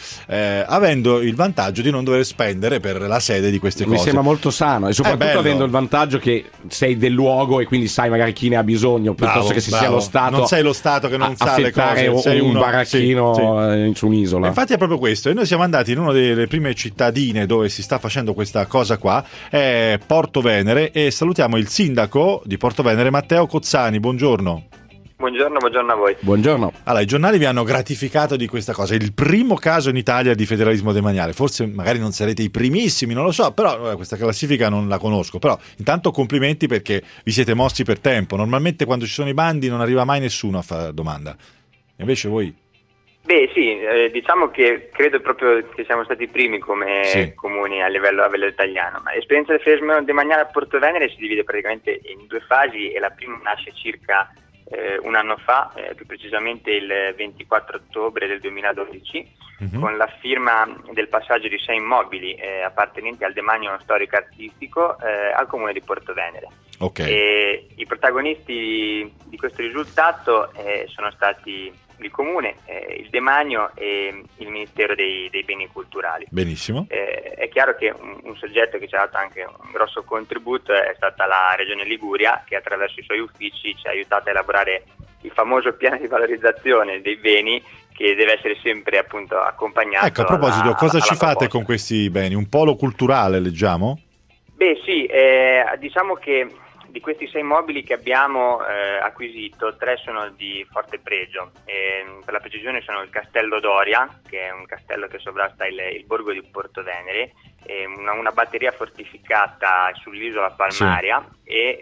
avendo il vantaggio di non dover spendere per la sede di queste cose. Mi sembra molto sano, e soprattutto avendo il vantaggio che sei del luogo e quindi sai magari chi ne ha bisogno, piuttosto che sia lo Stato. Non sei lo Stato che non sa le cose, sei un baracchino su un'isola. Infatti è proprio questo, e noi siamo andati in una delle prime cittadine dove si sta facendo questa cosa qua, è Porto Venere, e salutiamo il sindaco di Porto Venere, Matteo Cozzani. Buongiorno. Buongiorno a voi. Buongiorno. Allora, i giornali vi hanno gratificato di questa cosa, è il primo caso in Italia di federalismo demaniale, forse magari non sarete i primissimi, non lo so, però questa classifica non la conosco, però intanto complimenti, perché vi siete mossi per tempo. Normalmente quando ci sono i bandi non arriva mai nessuno a fare domanda, invece voi... Beh sì, diciamo che credo proprio che siamo stati i primi come comuni a livello italiano, ma l'esperienza del federalismo demaniale a Porto Venere si divide praticamente in due fasi, e la prima nasce circa un anno fa, più precisamente il 24 ottobre del 2012, con la firma del passaggio di 6 immobili appartenenti al demanio storico-artistico al comune di Porto Venere. Okay. E i protagonisti di questo risultato sono stati il comune, il demanio e il Ministero dei beni culturali. Benissimo. È chiaro che un soggetto che ci ha dato anche un grosso contributo è stata la Regione Liguria, che attraverso i suoi uffici ci ha aiutato a elaborare il famoso piano di valorizzazione dei beni, che deve essere sempre appunto accompagnato. Ecco, a proposito, cosa ci fate con questi beni? Un polo culturale, leggiamo? Beh sì, diciamo che di questi 6 immobili che abbiamo acquisito, 3 sono di forte pregio. Per la precisione sono il Castello Doria, che è un castello che sovrasta il borgo di Porto Venere, una batteria fortificata sull'isola Palmaria, e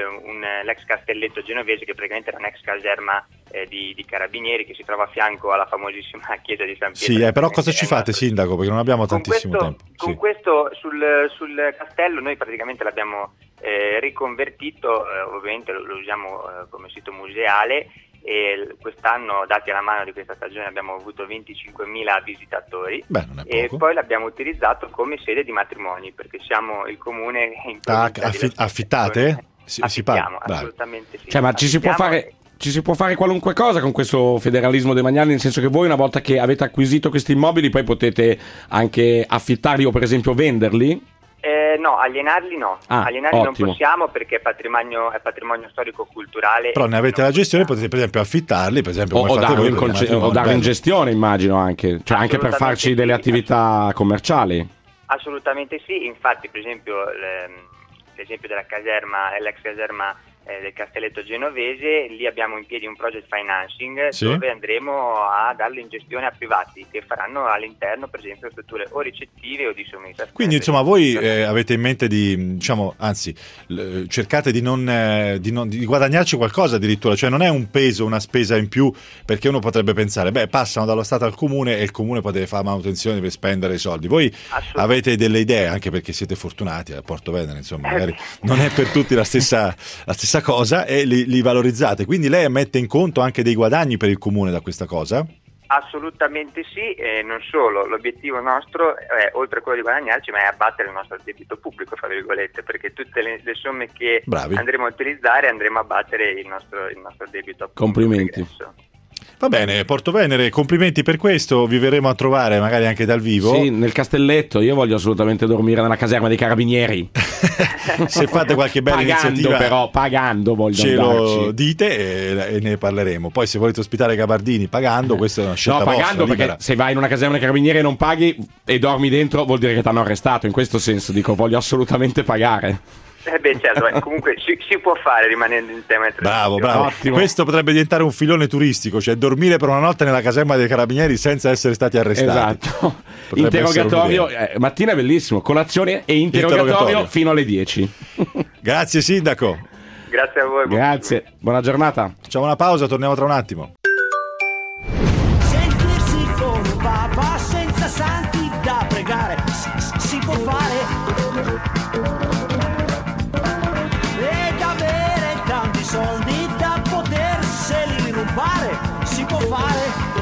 l'ex castelletto genovese, che praticamente era un'ex caserma di carabinieri, che si trova a fianco alla famosissima chiesa di San Pietro. Sì, però cosa ci fate, sindaco? Perché non abbiamo tantissimo tempo. Con questo sul castello noi praticamente l'abbiamo riconvertito, ovviamente lo usiamo come sito museale, e quest'anno, dati alla mano di questa stagione, abbiamo avuto 25.000 visitatori. Beh, non è poco. E poi l'abbiamo utilizzato come sede di matrimoni, perché siamo il comune in affittate? Affittiamo, Assolutamente sì. Cioè, ma ci si può fare ci si può fare qualunque cosa con questo federalismo demaniale, nel senso che voi, una volta che avete acquisito questi immobili, poi potete anche affittarli o per esempio venderli? No, alienarli no. Alienarli non possiamo perché è patrimonio storico-culturale. Però ne avete la gestione, potete per esempio affittarli, per esempio, come fate voi, o darli in gestione, immagino anche, cioè anche per farci delle attività commerciali. Assolutamente sì, infatti per esempio l'esempio della caserma, l'ex caserma del Castelletto Genovese, lì abbiamo in piedi un project financing dove andremo a darlo in gestione a privati che faranno all'interno per esempio strutture o ricettive o di somministrazione. Quindi insomma voi avete in mente di, cercate di guadagnarci qualcosa addirittura, cioè non è un peso, una spesa in più, perché uno potrebbe pensare passano dallo Stato al Comune e il Comune poi deve fare manutenzione, deve spendere i soldi. Voi avete delle idee, anche perché siete fortunati a Porto Venere, insomma magari non è per tutti la stessa cosa, e li valorizzate, quindi lei mette in conto anche dei guadagni per il Comune da questa cosa? Assolutamente sì, e non solo, l'obiettivo nostro è, oltre a quello di guadagnarci, ma è abbattere il nostro debito pubblico, fra virgolette, perché tutte le somme che andremo a utilizzare andremo a abbattere il nostro debito. Complimenti. Va bene, Porto Venere, complimenti per questo, vi verremo a trovare magari anche dal vivo. Sì, nel Castelletto, io voglio assolutamente dormire nella caserma dei Carabinieri. Se fate qualche bella iniziativa, però pagando voglio ce andarci. lo dite e ne parleremo. Poi se volete ospitare Gabardini pagando, questa è una scelta vostra. No, pagando libera. Perché se vai in una caserma dei Carabinieri e non paghi e dormi dentro vuol dire che ti hanno arrestato, in questo senso dico, voglio assolutamente pagare. Certo, comunque si può fare rimanendo in tema. Bravo. Ottimo. Questo potrebbe diventare un filone turistico, cioè dormire per una notte nella caserma dei Carabinieri senza essere stati arrestati. Esatto. Interrogatorio, mattina è bellissimo, colazione e interrogatorio fino alle 10. Grazie sindaco. Grazie a voi. Grazie, buona giornata. Facciamo una pausa, torniamo tra un attimo. Sentirsi con un papa senza santi da pregare, si può fare. Soldi da poterseli rubare, si può fare.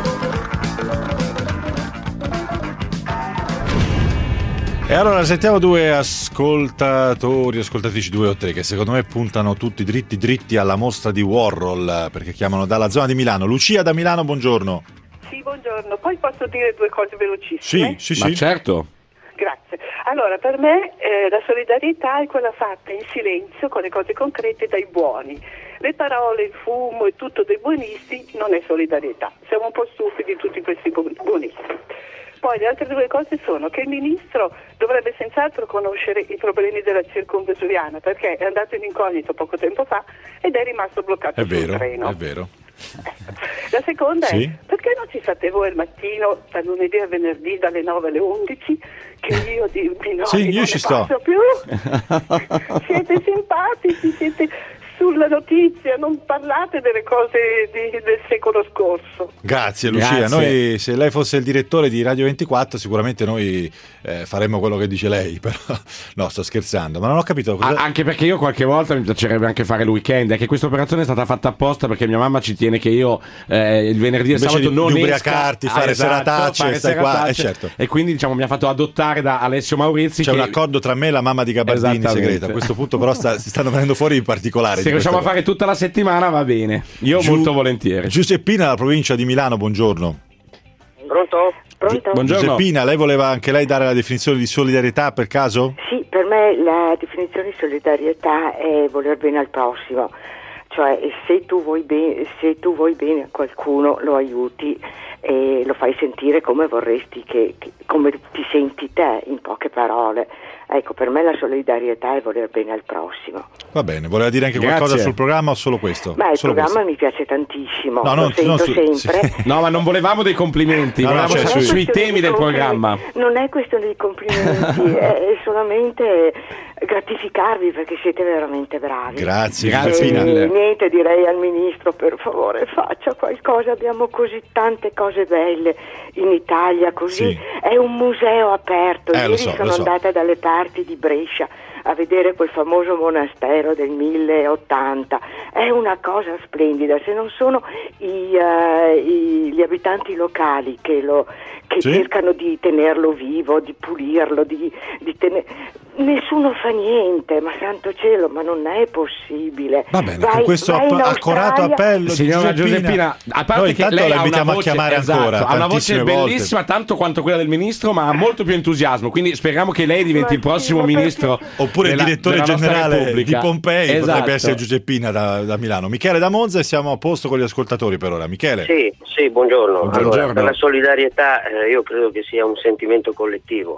E allora sentiamo due ascoltatrici 2 o 3 che secondo me puntano tutti dritti alla mostra di Warhol, perché chiamano dalla zona di Milano. Lucia da Milano, buongiorno. Sì, buongiorno. Poi posso dire due cose velocissime? Sì. Ma certo. Grazie. Allora, per me la solidarietà è quella fatta in silenzio con le cose concrete dai buoni. Le parole, il fumo e tutto dei buonisti non è solidarietà. Siamo un po' stufi di tutti questi buonisti. Poi le altre due cose sono che il ministro dovrebbe senz'altro conoscere i problemi della circumvesuviana, perché è andato in incognito poco tempo fa ed è rimasto bloccato sul treno. È vero. La seconda è, perché non ci fate voi al mattino, da lunedì a venerdì, dalle 9 alle 11, che io di minori non ne passo più? Siete simpatici, siete sulla notizia, non parlate delle cose del secolo scorso. Grazie Lucia. Grazie. Noi, se lei fosse il direttore di Radio 24, sicuramente noi faremmo quello che dice lei, però no, sto scherzando, ma non ho capito cosa... Anche perché io qualche volta mi piacerebbe anche fare il weekend, è che questa operazione è stata fatta apposta perché mia mamma ci tiene che io il venerdì e il sabato non esca, ubriacarti, fare seratacce, stai qua, certo. E quindi diciamo mi ha fatto adottare da Alessio Maurizi. C'è un accordo tra me e la mamma di Gabardini segreta. A questo punto però si stanno venendo fuori i particolari. Se riusciamo a fare tutta la settimana va bene, io molto volentieri. Giuseppina, la provincia di Milano, buongiorno. Pronto? Buongiorno. Giuseppina, lei voleva anche lei dare la definizione di solidarietà per caso? Sì, per me la definizione di solidarietà è voler bene al prossimo, cioè se tu vuoi bene a qualcuno lo aiuti e lo fai sentire come vorresti come ti senti te, in poche parole. Ecco, per me la solidarietà è voler bene al prossimo. Va bene, voleva dire anche qualcosa sul programma o solo questo? Beh, il solo programma questo. mi piace tantissimo, no, lo sento sempre. Sì. No, ma non volevamo dei complimenti, volevamo sui temi del programma. Non è questione di complimenti, è solamente gratificarvi perché siete veramente bravi. Grazie. Niente, direi al ministro, per favore faccia qualcosa, abbiamo così tante cose belle in Italia, così è un museo aperto. Ieri sono andata dalle parti di Brescia a vedere quel famoso monastero del 1080, è una cosa splendida, se non sono gli abitanti locali che cercano di tenerlo vivo, di pulirlo, Nessuno fa niente, ma santo cielo, ma non è possibile. Va bene, con questo accorato appello, signora Giuseppina, a parte che lei ha una voce, ha una voce bellissima, tanto quanto quella del ministro, ma ha molto più entusiasmo, quindi speriamo che lei diventi il prossimo ministro, oppure il direttore generale di Pompei. Potrebbe essere Giuseppina da Milano. Michele da Monza, e siamo a posto con gli ascoltatori per ora. Michele. Sì, buongiorno. Allora, per la solidarietà io credo che sia un sentimento collettivo.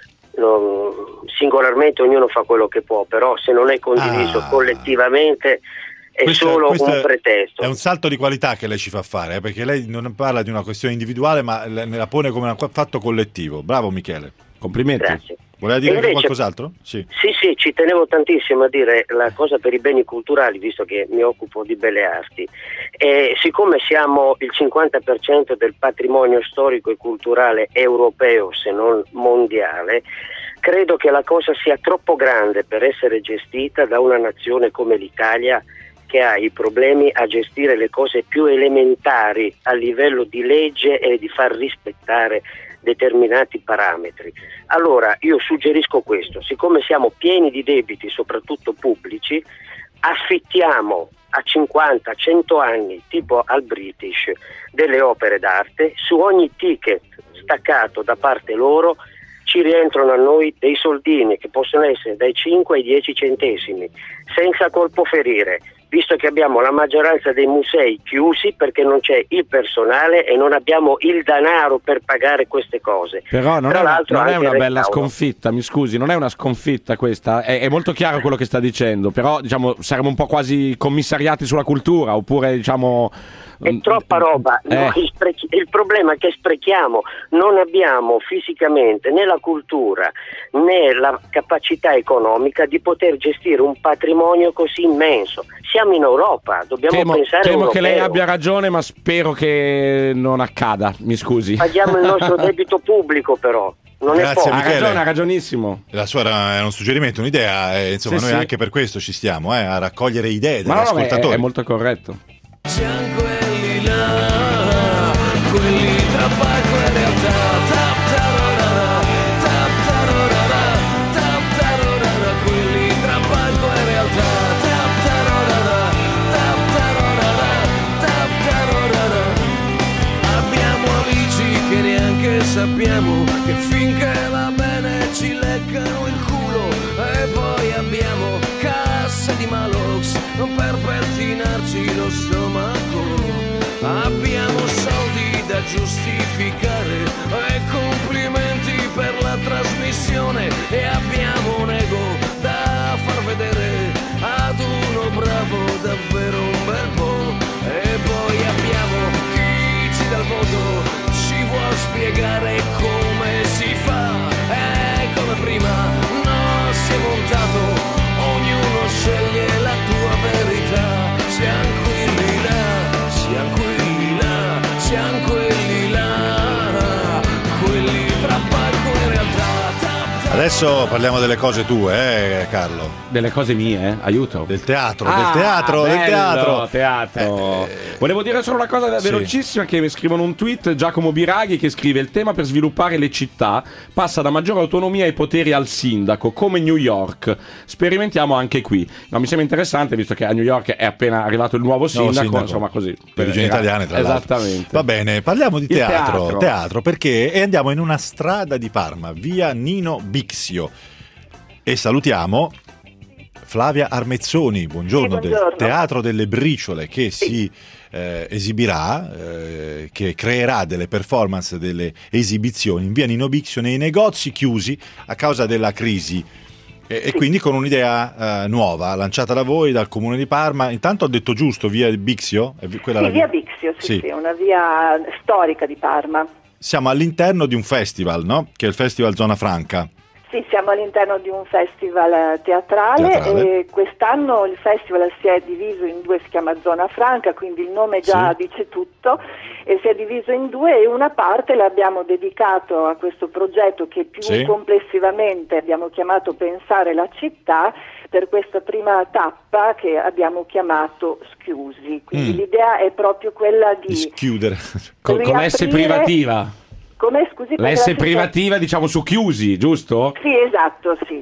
Singolarmente ognuno fa quello che può, però se non è condiviso collettivamente è solo un pretesto. È un salto di qualità che lei ci fa fare, perché lei non parla di una questione individuale, ma la pone come un fatto collettivo. Bravo Michele, complimenti. Grazie. Voleva dire invece qualcos'altro? Sì, ci tenevo tantissimo a dire la cosa per i beni culturali, visto che mi occupo di belle arti. Siccome siamo il 50% del patrimonio storico e culturale europeo, se non mondiale, credo che la cosa sia troppo grande per essere gestita da una nazione come l'Italia, che ha i problemi a gestire le cose più elementari a livello di legge e di far rispettare determinati parametri. Allora io suggerisco questo: siccome siamo pieni di debiti, soprattutto pubblici, affittiamo a 50-100 anni, tipo al British, delle opere d'arte. Su ogni ticket staccato da parte loro ci rientrano a noi dei soldini che possono essere dai 5 ai 10 centesimi, senza colpo ferire, visto che abbiamo la maggioranza dei musei chiusi perché non c'è il personale e non abbiamo il denaro per pagare queste cose. Però non è una bella sconfitta, mi scusi, non è una sconfitta questa, è molto chiaro quello che sta dicendo, però diciamo saremo un po' quasi commissariati sulla cultura, oppure diciamo... È troppa roba, no, il problema è che sprechiamo, non abbiamo fisicamente né la cultura né la capacità economica di poter gestire un patrimonio così immenso. Siamo in Europa, dobbiamo pensare Temo europeo. Che lei abbia ragione, ma spero che non accada, mi scusi. Paghiamo il nostro debito pubblico però. Non Grazie, è poco. Michele. Ha ragionissimo. La sua era un suggerimento, un'idea, insomma noi anche per questo ci stiamo a raccogliere idee degli ascoltatori. È molto corretto. Siamo quelli là, quelli tra palco e realtà. Quelli tra palco e realtà. Abbiamo amici che neanche sappiamo, che finché va bene ci leccano il culo. E poi abbiamo casse di Malox per pettinarci lo stomaco. Abbiamo soldi da giustificare e complimenti per la trasmissione, e abbiamo un ego da far vedere ad uno bravo davvero un bel po'. E poi abbiamo chi ci dà il voto, ci vuol spiegare come si fa, e come prima non si è montato, ognuno sceglie la tua verità. Siamo quelli là, siamo quelli là, siamo quelli là, quelli tra palco e realtà. Adesso parliamo delle cose tue, Carlo. Delle cose mie, aiuto. Del teatro, del teatro. Volevo dire solo una cosa velocissima, che mi scrivono un tweet, Giacomo Biraghi, che scrive: il tema per sviluppare le città passa da maggiore autonomia e poteri al sindaco, come New York. Sperimentiamo anche qui. No, mi sembra interessante, visto che a New York è appena arrivato il nuovo sindaco. Insomma, così. Per origini italiane, tra l'altro. Esattamente. Va bene, parliamo di teatro, perché andiamo in una strada di Parma, via Nino Bixio, e salutiamo Flavia Armezzoni, buongiorno, del Teatro delle Briciole, che si esibirà, che creerà delle performance, delle esibizioni in via Nino Bixio nei negozi chiusi a causa della crisi, e quindi con un'idea nuova lanciata da voi, dal Comune di Parma. Intanto ho detto giusto, via Bixio? Via Bixio, sì, una via storica di Parma. Siamo all'interno di un festival, no? Che è il Festival Zona Franca. Sì, siamo all'interno di un festival teatrale. E quest'anno il festival si è diviso in due, si chiama Zona Franca, quindi il nome già dice tutto, e si è diviso in due, e una parte l'abbiamo dedicato a questo progetto che più complessivamente abbiamo chiamato Pensare la città, per questa prima tappa che abbiamo chiamato Schiusi. Quindi l'idea è proprio quella di schiudere con S privativa. Come, scusi? La S privativa, diciamo, su Chiusi, giusto? Sì, esatto, sì.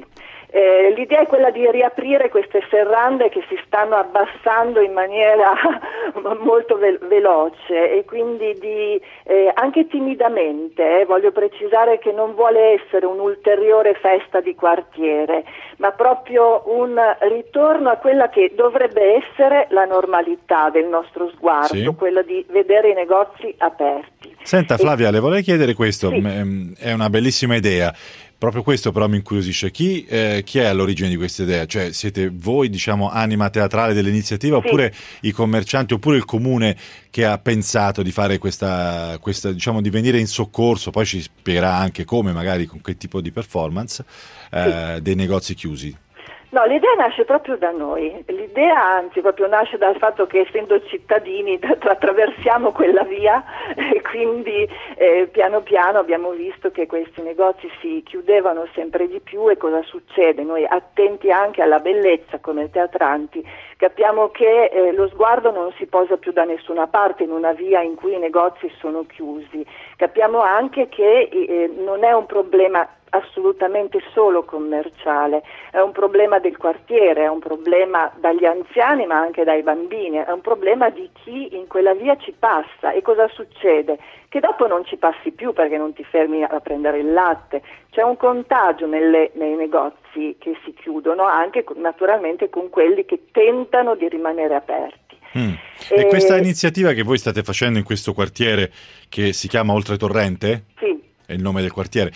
L'idea è quella di riaprire queste serrande che si stanno abbassando in maniera molto veloce e quindi anche timidamente, voglio precisare che non vuole essere un'ulteriore festa di quartiere, ma proprio un ritorno a quella che dovrebbe essere la normalità del nostro sguardo, sì, quella di vedere i negozi aperti. Senta Flavia, le vorrei chiedere questo, sì, è una bellissima idea. Proprio questo però mi incuriosisce. Chi è all'origine di questa idea? Cioè siete voi, diciamo, anima teatrale dell'iniziativa, sì, oppure i commercianti, oppure il comune che ha pensato di fare questa diciamo, di venire in soccorso, poi ci spiegherà anche come, magari con che tipo di performance, sì, dei negozi chiusi? No, l'idea nasce proprio da noi, l'idea anzi proprio nasce dal fatto che essendo cittadini attraversiamo quella via e quindi piano piano abbiamo visto che questi negozi si chiudevano sempre di più e cosa succede? Noi attenti anche alla bellezza come teatranti capiamo che lo sguardo non si posa più da nessuna parte in una via in cui i negozi sono chiusi, capiamo anche che non è un problema assolutamente solo commerciale, è un problema del quartiere, è un problema dagli anziani ma anche dai bambini, è un problema di chi in quella via ci passa. E cosa succede? Che dopo non ci passi più perché non ti fermi a prendere il latte, c'è un contagio nei negozi che si chiudono, anche naturalmente con quelli che tentano di rimanere aperti. E questa iniziativa che voi state facendo in questo quartiere che si chiama Oltretorrente? Sì. È il nome del quartiere,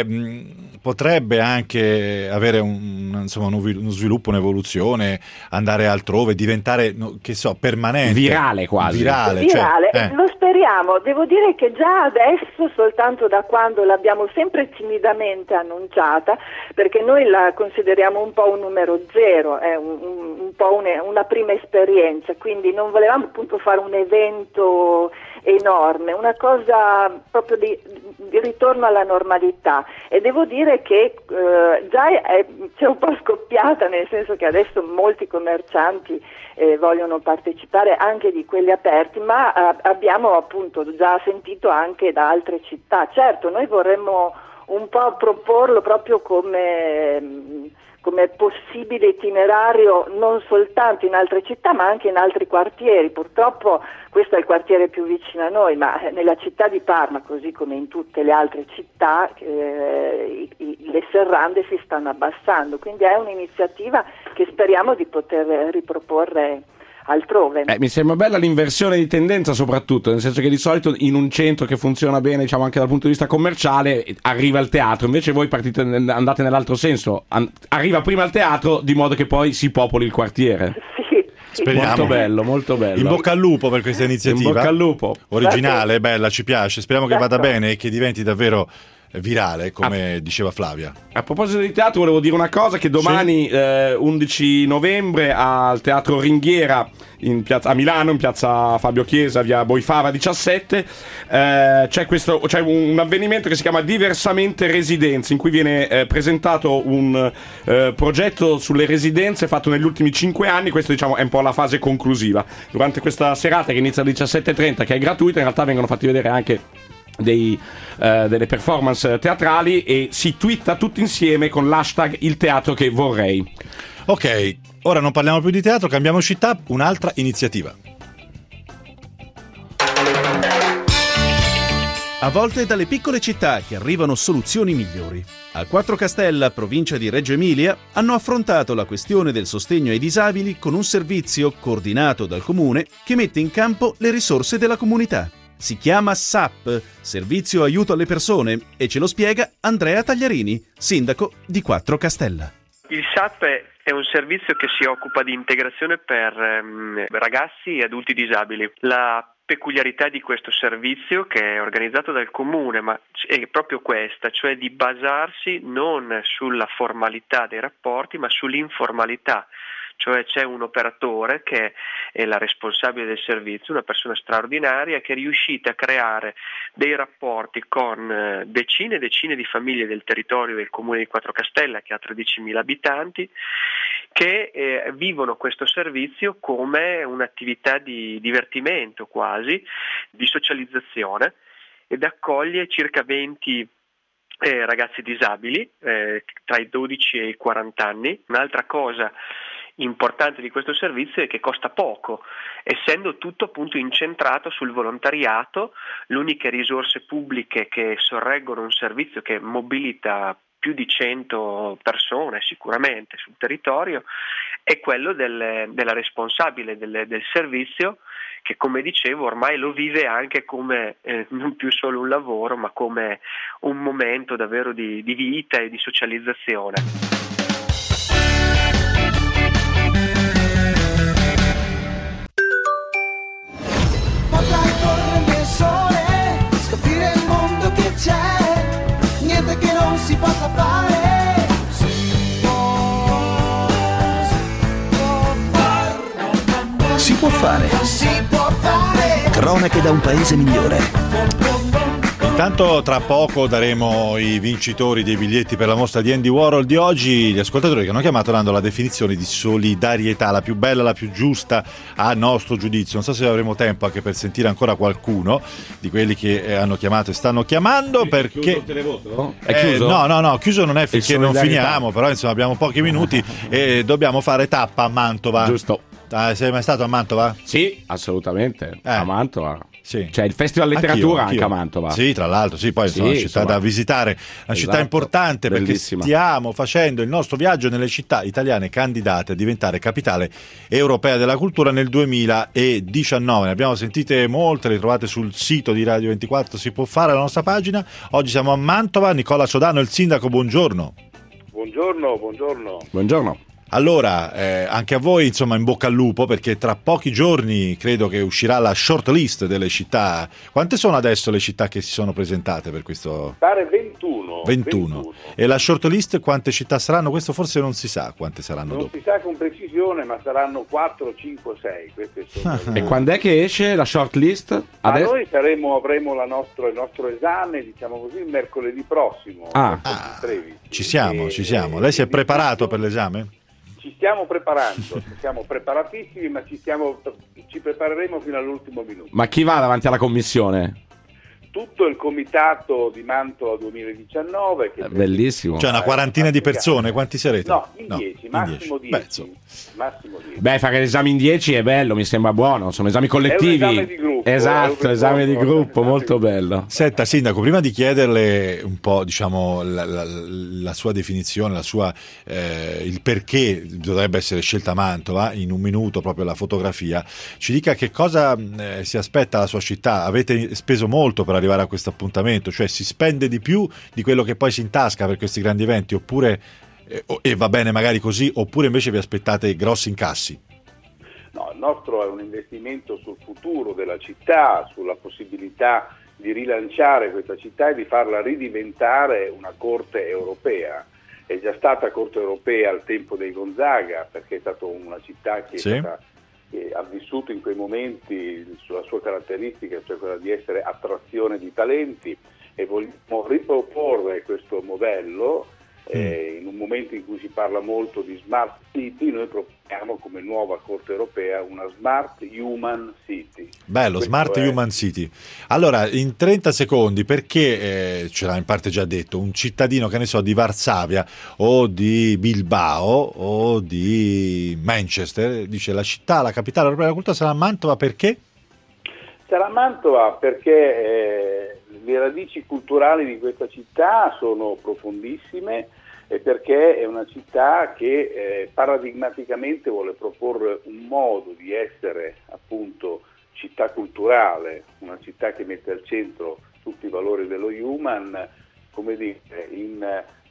potrebbe anche avere uno sviluppo, un'evoluzione, andare altrove, diventare, che so, permanente, virale quasi, virale. Lo speriamo. Devo dire che già adesso, soltanto da quando l'abbiamo sempre timidamente annunciata, perché noi la consideriamo un po' un numero zero, è un po' una prima esperienza, quindi non volevamo appunto fare un evento enorme, una cosa proprio di ritorno alla normalità, e devo dire che già c'è un po' scoppiata, nel senso che adesso molti commercianti vogliono partecipare, anche di quelli aperti, ma abbiamo appunto già sentito anche da altre città. Certo, noi vorremmo un po' proporlo proprio come possibile itinerario non soltanto in altre città ma anche in altri quartieri. Purtroppo questo è il quartiere più vicino a noi, ma nella città di Parma, così come in tutte le altre città, le serrande si stanno abbassando, quindi è un'iniziativa che speriamo di poter riproporre altrove. Mi sembra bella l'inversione di tendenza, soprattutto nel senso che di solito in un centro che funziona bene, diciamo anche dal punto di vista commerciale, arriva il teatro, invece voi andate nell'altro senso, arriva prima il teatro di modo che poi si popoli il quartiere. Sì. Speriamo. Molto bello, molto bello. In bocca al lupo per questa iniziativa. In bocca al lupo. Originale, bella, ci piace. Speriamo che vada bene e che diventi davvero virale, come diceva Flavia. A proposito di teatro, volevo dire una cosa, che domani 11 novembre al Teatro Ringhiera a Milano, in piazza Fabio Chiesa, via Boifava 17, c'è un avvenimento che si chiama Diversamente Residenze, in cui viene presentato un progetto sulle residenze fatto negli ultimi 5 anni. Questo, diciamo, è un po' la fase conclusiva. Durante questa serata, che inizia alle 17:30, che è gratuita, in realtà vengono fatti vedere anche delle performance teatrali, e si twitta tutti insieme con l'hashtag Il teatro che vorrei. Ok, ora non parliamo più di teatro, cambiamo città, un'altra iniziativa. A volte dalle piccole città che arrivano soluzioni migliori. A Quattro Castella, provincia di Reggio Emilia, hanno affrontato la questione del sostegno ai disabili con un servizio coordinato dal comune che mette in campo le risorse della comunità. Si chiama SAP, Servizio Aiuto alle Persone, e ce lo spiega Andrea Tagliarini, sindaco di Quattro Castella. Il SAP è un servizio che si occupa di integrazione per ragazzi e adulti disabili. La peculiarità di questo servizio, che è organizzato dal comune, ma è proprio questa, cioè di basarsi non sulla formalità dei rapporti, ma sull'informalità. Cioè c'è un operatore che è la responsabile del servizio, una persona straordinaria che è riuscita a creare dei rapporti con decine e decine di famiglie del territorio del comune di Quattro Castella, che ha 13.000 abitanti, che vivono questo servizio come un'attività di divertimento quasi, di socializzazione, ed accoglie circa 20 ragazzi disabili tra i 12 e i 40 anni. Un'altra cosa importante di questo servizio è che costa poco, essendo tutto appunto incentrato sul volontariato. Le uniche risorse pubbliche che sorreggono un servizio che mobilita più di 100 persone sicuramente sul territorio è quello della responsabile del servizio, che come dicevo ormai lo vive anche come non più solo un lavoro, ma come un momento davvero di vita e di socializzazione. Potrai correre nel sole, scoprire il mondo che c'è, niente che non si possa fare. Si può fare. Si può fare. Cronache da un paese migliore. Intanto tra poco daremo i vincitori dei biglietti per la mostra di Andy Warhol di oggi. Gli ascoltatori che hanno chiamato dando la definizione di solidarietà, la più bella, la più giusta a nostro giudizio. Non so se avremo tempo anche per sentire ancora qualcuno di quelli che hanno chiamato e stanno chiamando, perché chiuso il televoto? È chiuso? No, chiuso non è finché non finiamo, però insomma abbiamo pochi minuti e dobbiamo fare tappa a Mantova. Giusto. Sei mai stato a Mantova? Sì, assolutamente. A Mantova. Sì. C'è il Festival Letteratura anche a Mantova. Sì, tra l'altro, sì, poi è una città da visitare, una città importante, bellissima, perché stiamo facendo il nostro viaggio nelle città italiane candidate a diventare capitale europea della cultura nel 2019. Ne abbiamo sentite molte, le trovate sul sito di Radio 24, si può fare, la nostra pagina. Oggi siamo a Mantova, Nicola Sodano, il sindaco, buongiorno. Buongiorno. Allora, anche a voi insomma in bocca al lupo, perché tra pochi giorni credo che uscirà la short list delle città. Quante sono adesso le città che si sono presentate per questo? Pare 21. E la short list quante città saranno? Questo forse non si sa quante saranno dopo. Non si sa con precisione, ma saranno 4, 5, 6. Queste sono E quando è che esce la short list? Noi avremo il nostro esame, diciamo così, il mercoledì prossimo. 13. Ci siamo. Lei si è preparato per l'esame? Ci stiamo preparando, siamo preparatissimi, ma ci prepareremo fino all'ultimo minuto. Ma chi va davanti alla commissione? Tutto il comitato di Mantova 2019. Che bellissimo. Cioè una quarantina di persone, quanti sarete? No, in 10, massimo 10. Beh, fare l'esame in 10 è bello, mi sembra buono, sono esami collettivi. È un esame di gruppo. Esatto, esame di gruppo, molto bello. Senta, sindaco, prima di chiederle un po', diciamo, la sua definizione, il perché dovrebbe essere scelta Mantova, in un minuto proprio la fotografia, ci dica che cosa si aspetta la sua città. Avete speso molto per arrivare a questo appuntamento, cioè si spende di più di quello che poi si intasca per questi grandi eventi, oppure e va bene magari così, oppure invece vi aspettate grossi incassi? No, il nostro è un investimento sul futuro della città, sulla possibilità di rilanciare questa città e di farla ridiventare una corte europea. È già stata corte europea al tempo dei Gonzaga, perché è stata una città che ha vissuto in quei momenti sulla sua caratteristica, cioè quella di essere attrazione di talenti, e vogliamo riproporre questo modello. In un momento in cui si parla molto di smart city, noi proponiamo come nuova corte europea una smart human city. Bello, smart human city. Allora, in 30 secondi, perché ce l'ha in parte già detto, un cittadino, che ne so, di Varsavia o di Bilbao o di Manchester dice la città, la capitale europea della cultura sarà Mantova, perché? Sarà Mantova perché le radici culturali di questa città sono profondissime, e perché è una città che paradigmaticamente vuole proporre un modo di essere appunto città culturale, una città che mette al centro tutti i valori dello human, come dire, in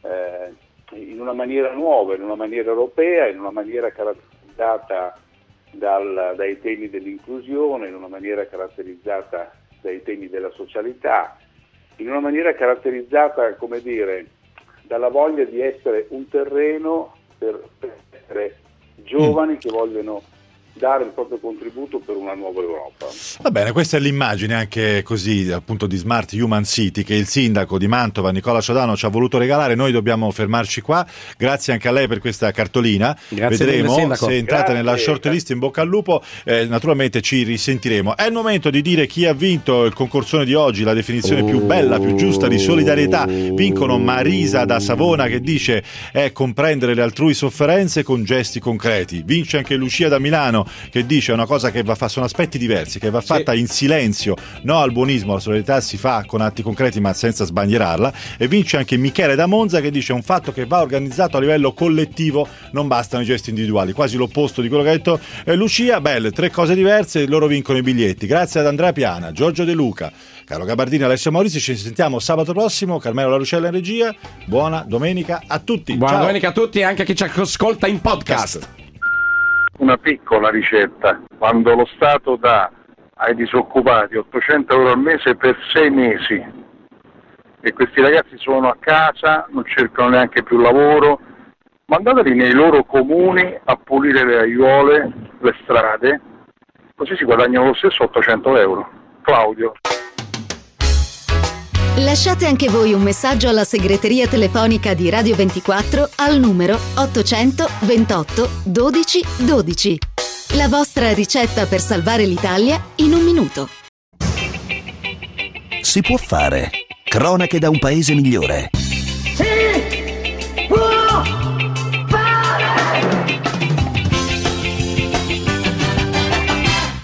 una maniera nuova, in una maniera europea, in una maniera caratterizzata dai temi dell'inclusione, in una maniera caratterizzata dai temi della socialità, in una maniera caratterizzata, come dire, dalla voglia di essere un terreno per essere giovani che vogliono dare il proprio contributo per una nuova Europa. Va bene, questa è l'immagine anche così appunto di Smart Human City che il sindaco di Mantova Nicola Ciodano ci ha voluto regalare. Noi dobbiamo fermarci qua, grazie anche a lei per questa cartolina. Grazie. Vedremo se entrate nella Grazie. shortlist, in bocca al lupo. Naturalmente ci risentiremo. È il momento di dire chi ha vinto il concorsone di oggi, la definizione più bella, più giusta di solidarietà. Vincono Marisa da Savona che dice è comprendere le altrui sofferenze con gesti concreti. Vince anche Lucia da Milano che dice una cosa che va fatta, sono aspetti diversi, che va fatta in silenzio, no al buonismo, la solidarietà si fa con atti concreti ma senza sbandierarla. E vince anche Michele da Monza che dice un fatto che va organizzato a livello collettivo, non bastano i gesti individuali, quasi l'opposto di quello che ha detto Lucia. Belle, 3 cose diverse, loro vincono i biglietti. Grazie ad Andrea Piana, Giorgio De Luca, Carlo Gabardini, Alessio Maurizi, ci sentiamo sabato prossimo. Carmelo La Lucella in regia, buona domenica a tutti. Buona Ciao. domenica a tutti e anche a chi ci ascolta in podcast. Una piccola ricetta: quando lo Stato dà ai disoccupati 800 euro al mese per 6 mesi e questi ragazzi sono a casa, non cercano neanche più lavoro, mandateli nei loro comuni a pulire le aiuole, le strade, così si guadagnano lo stesso 800 euro. Claudio. Lasciate anche voi un messaggio alla segreteria telefonica di Radio 24 al numero 800 28 12 12. La vostra ricetta per salvare l'Italia in un minuto. Si può fare. Cronache da un paese migliore.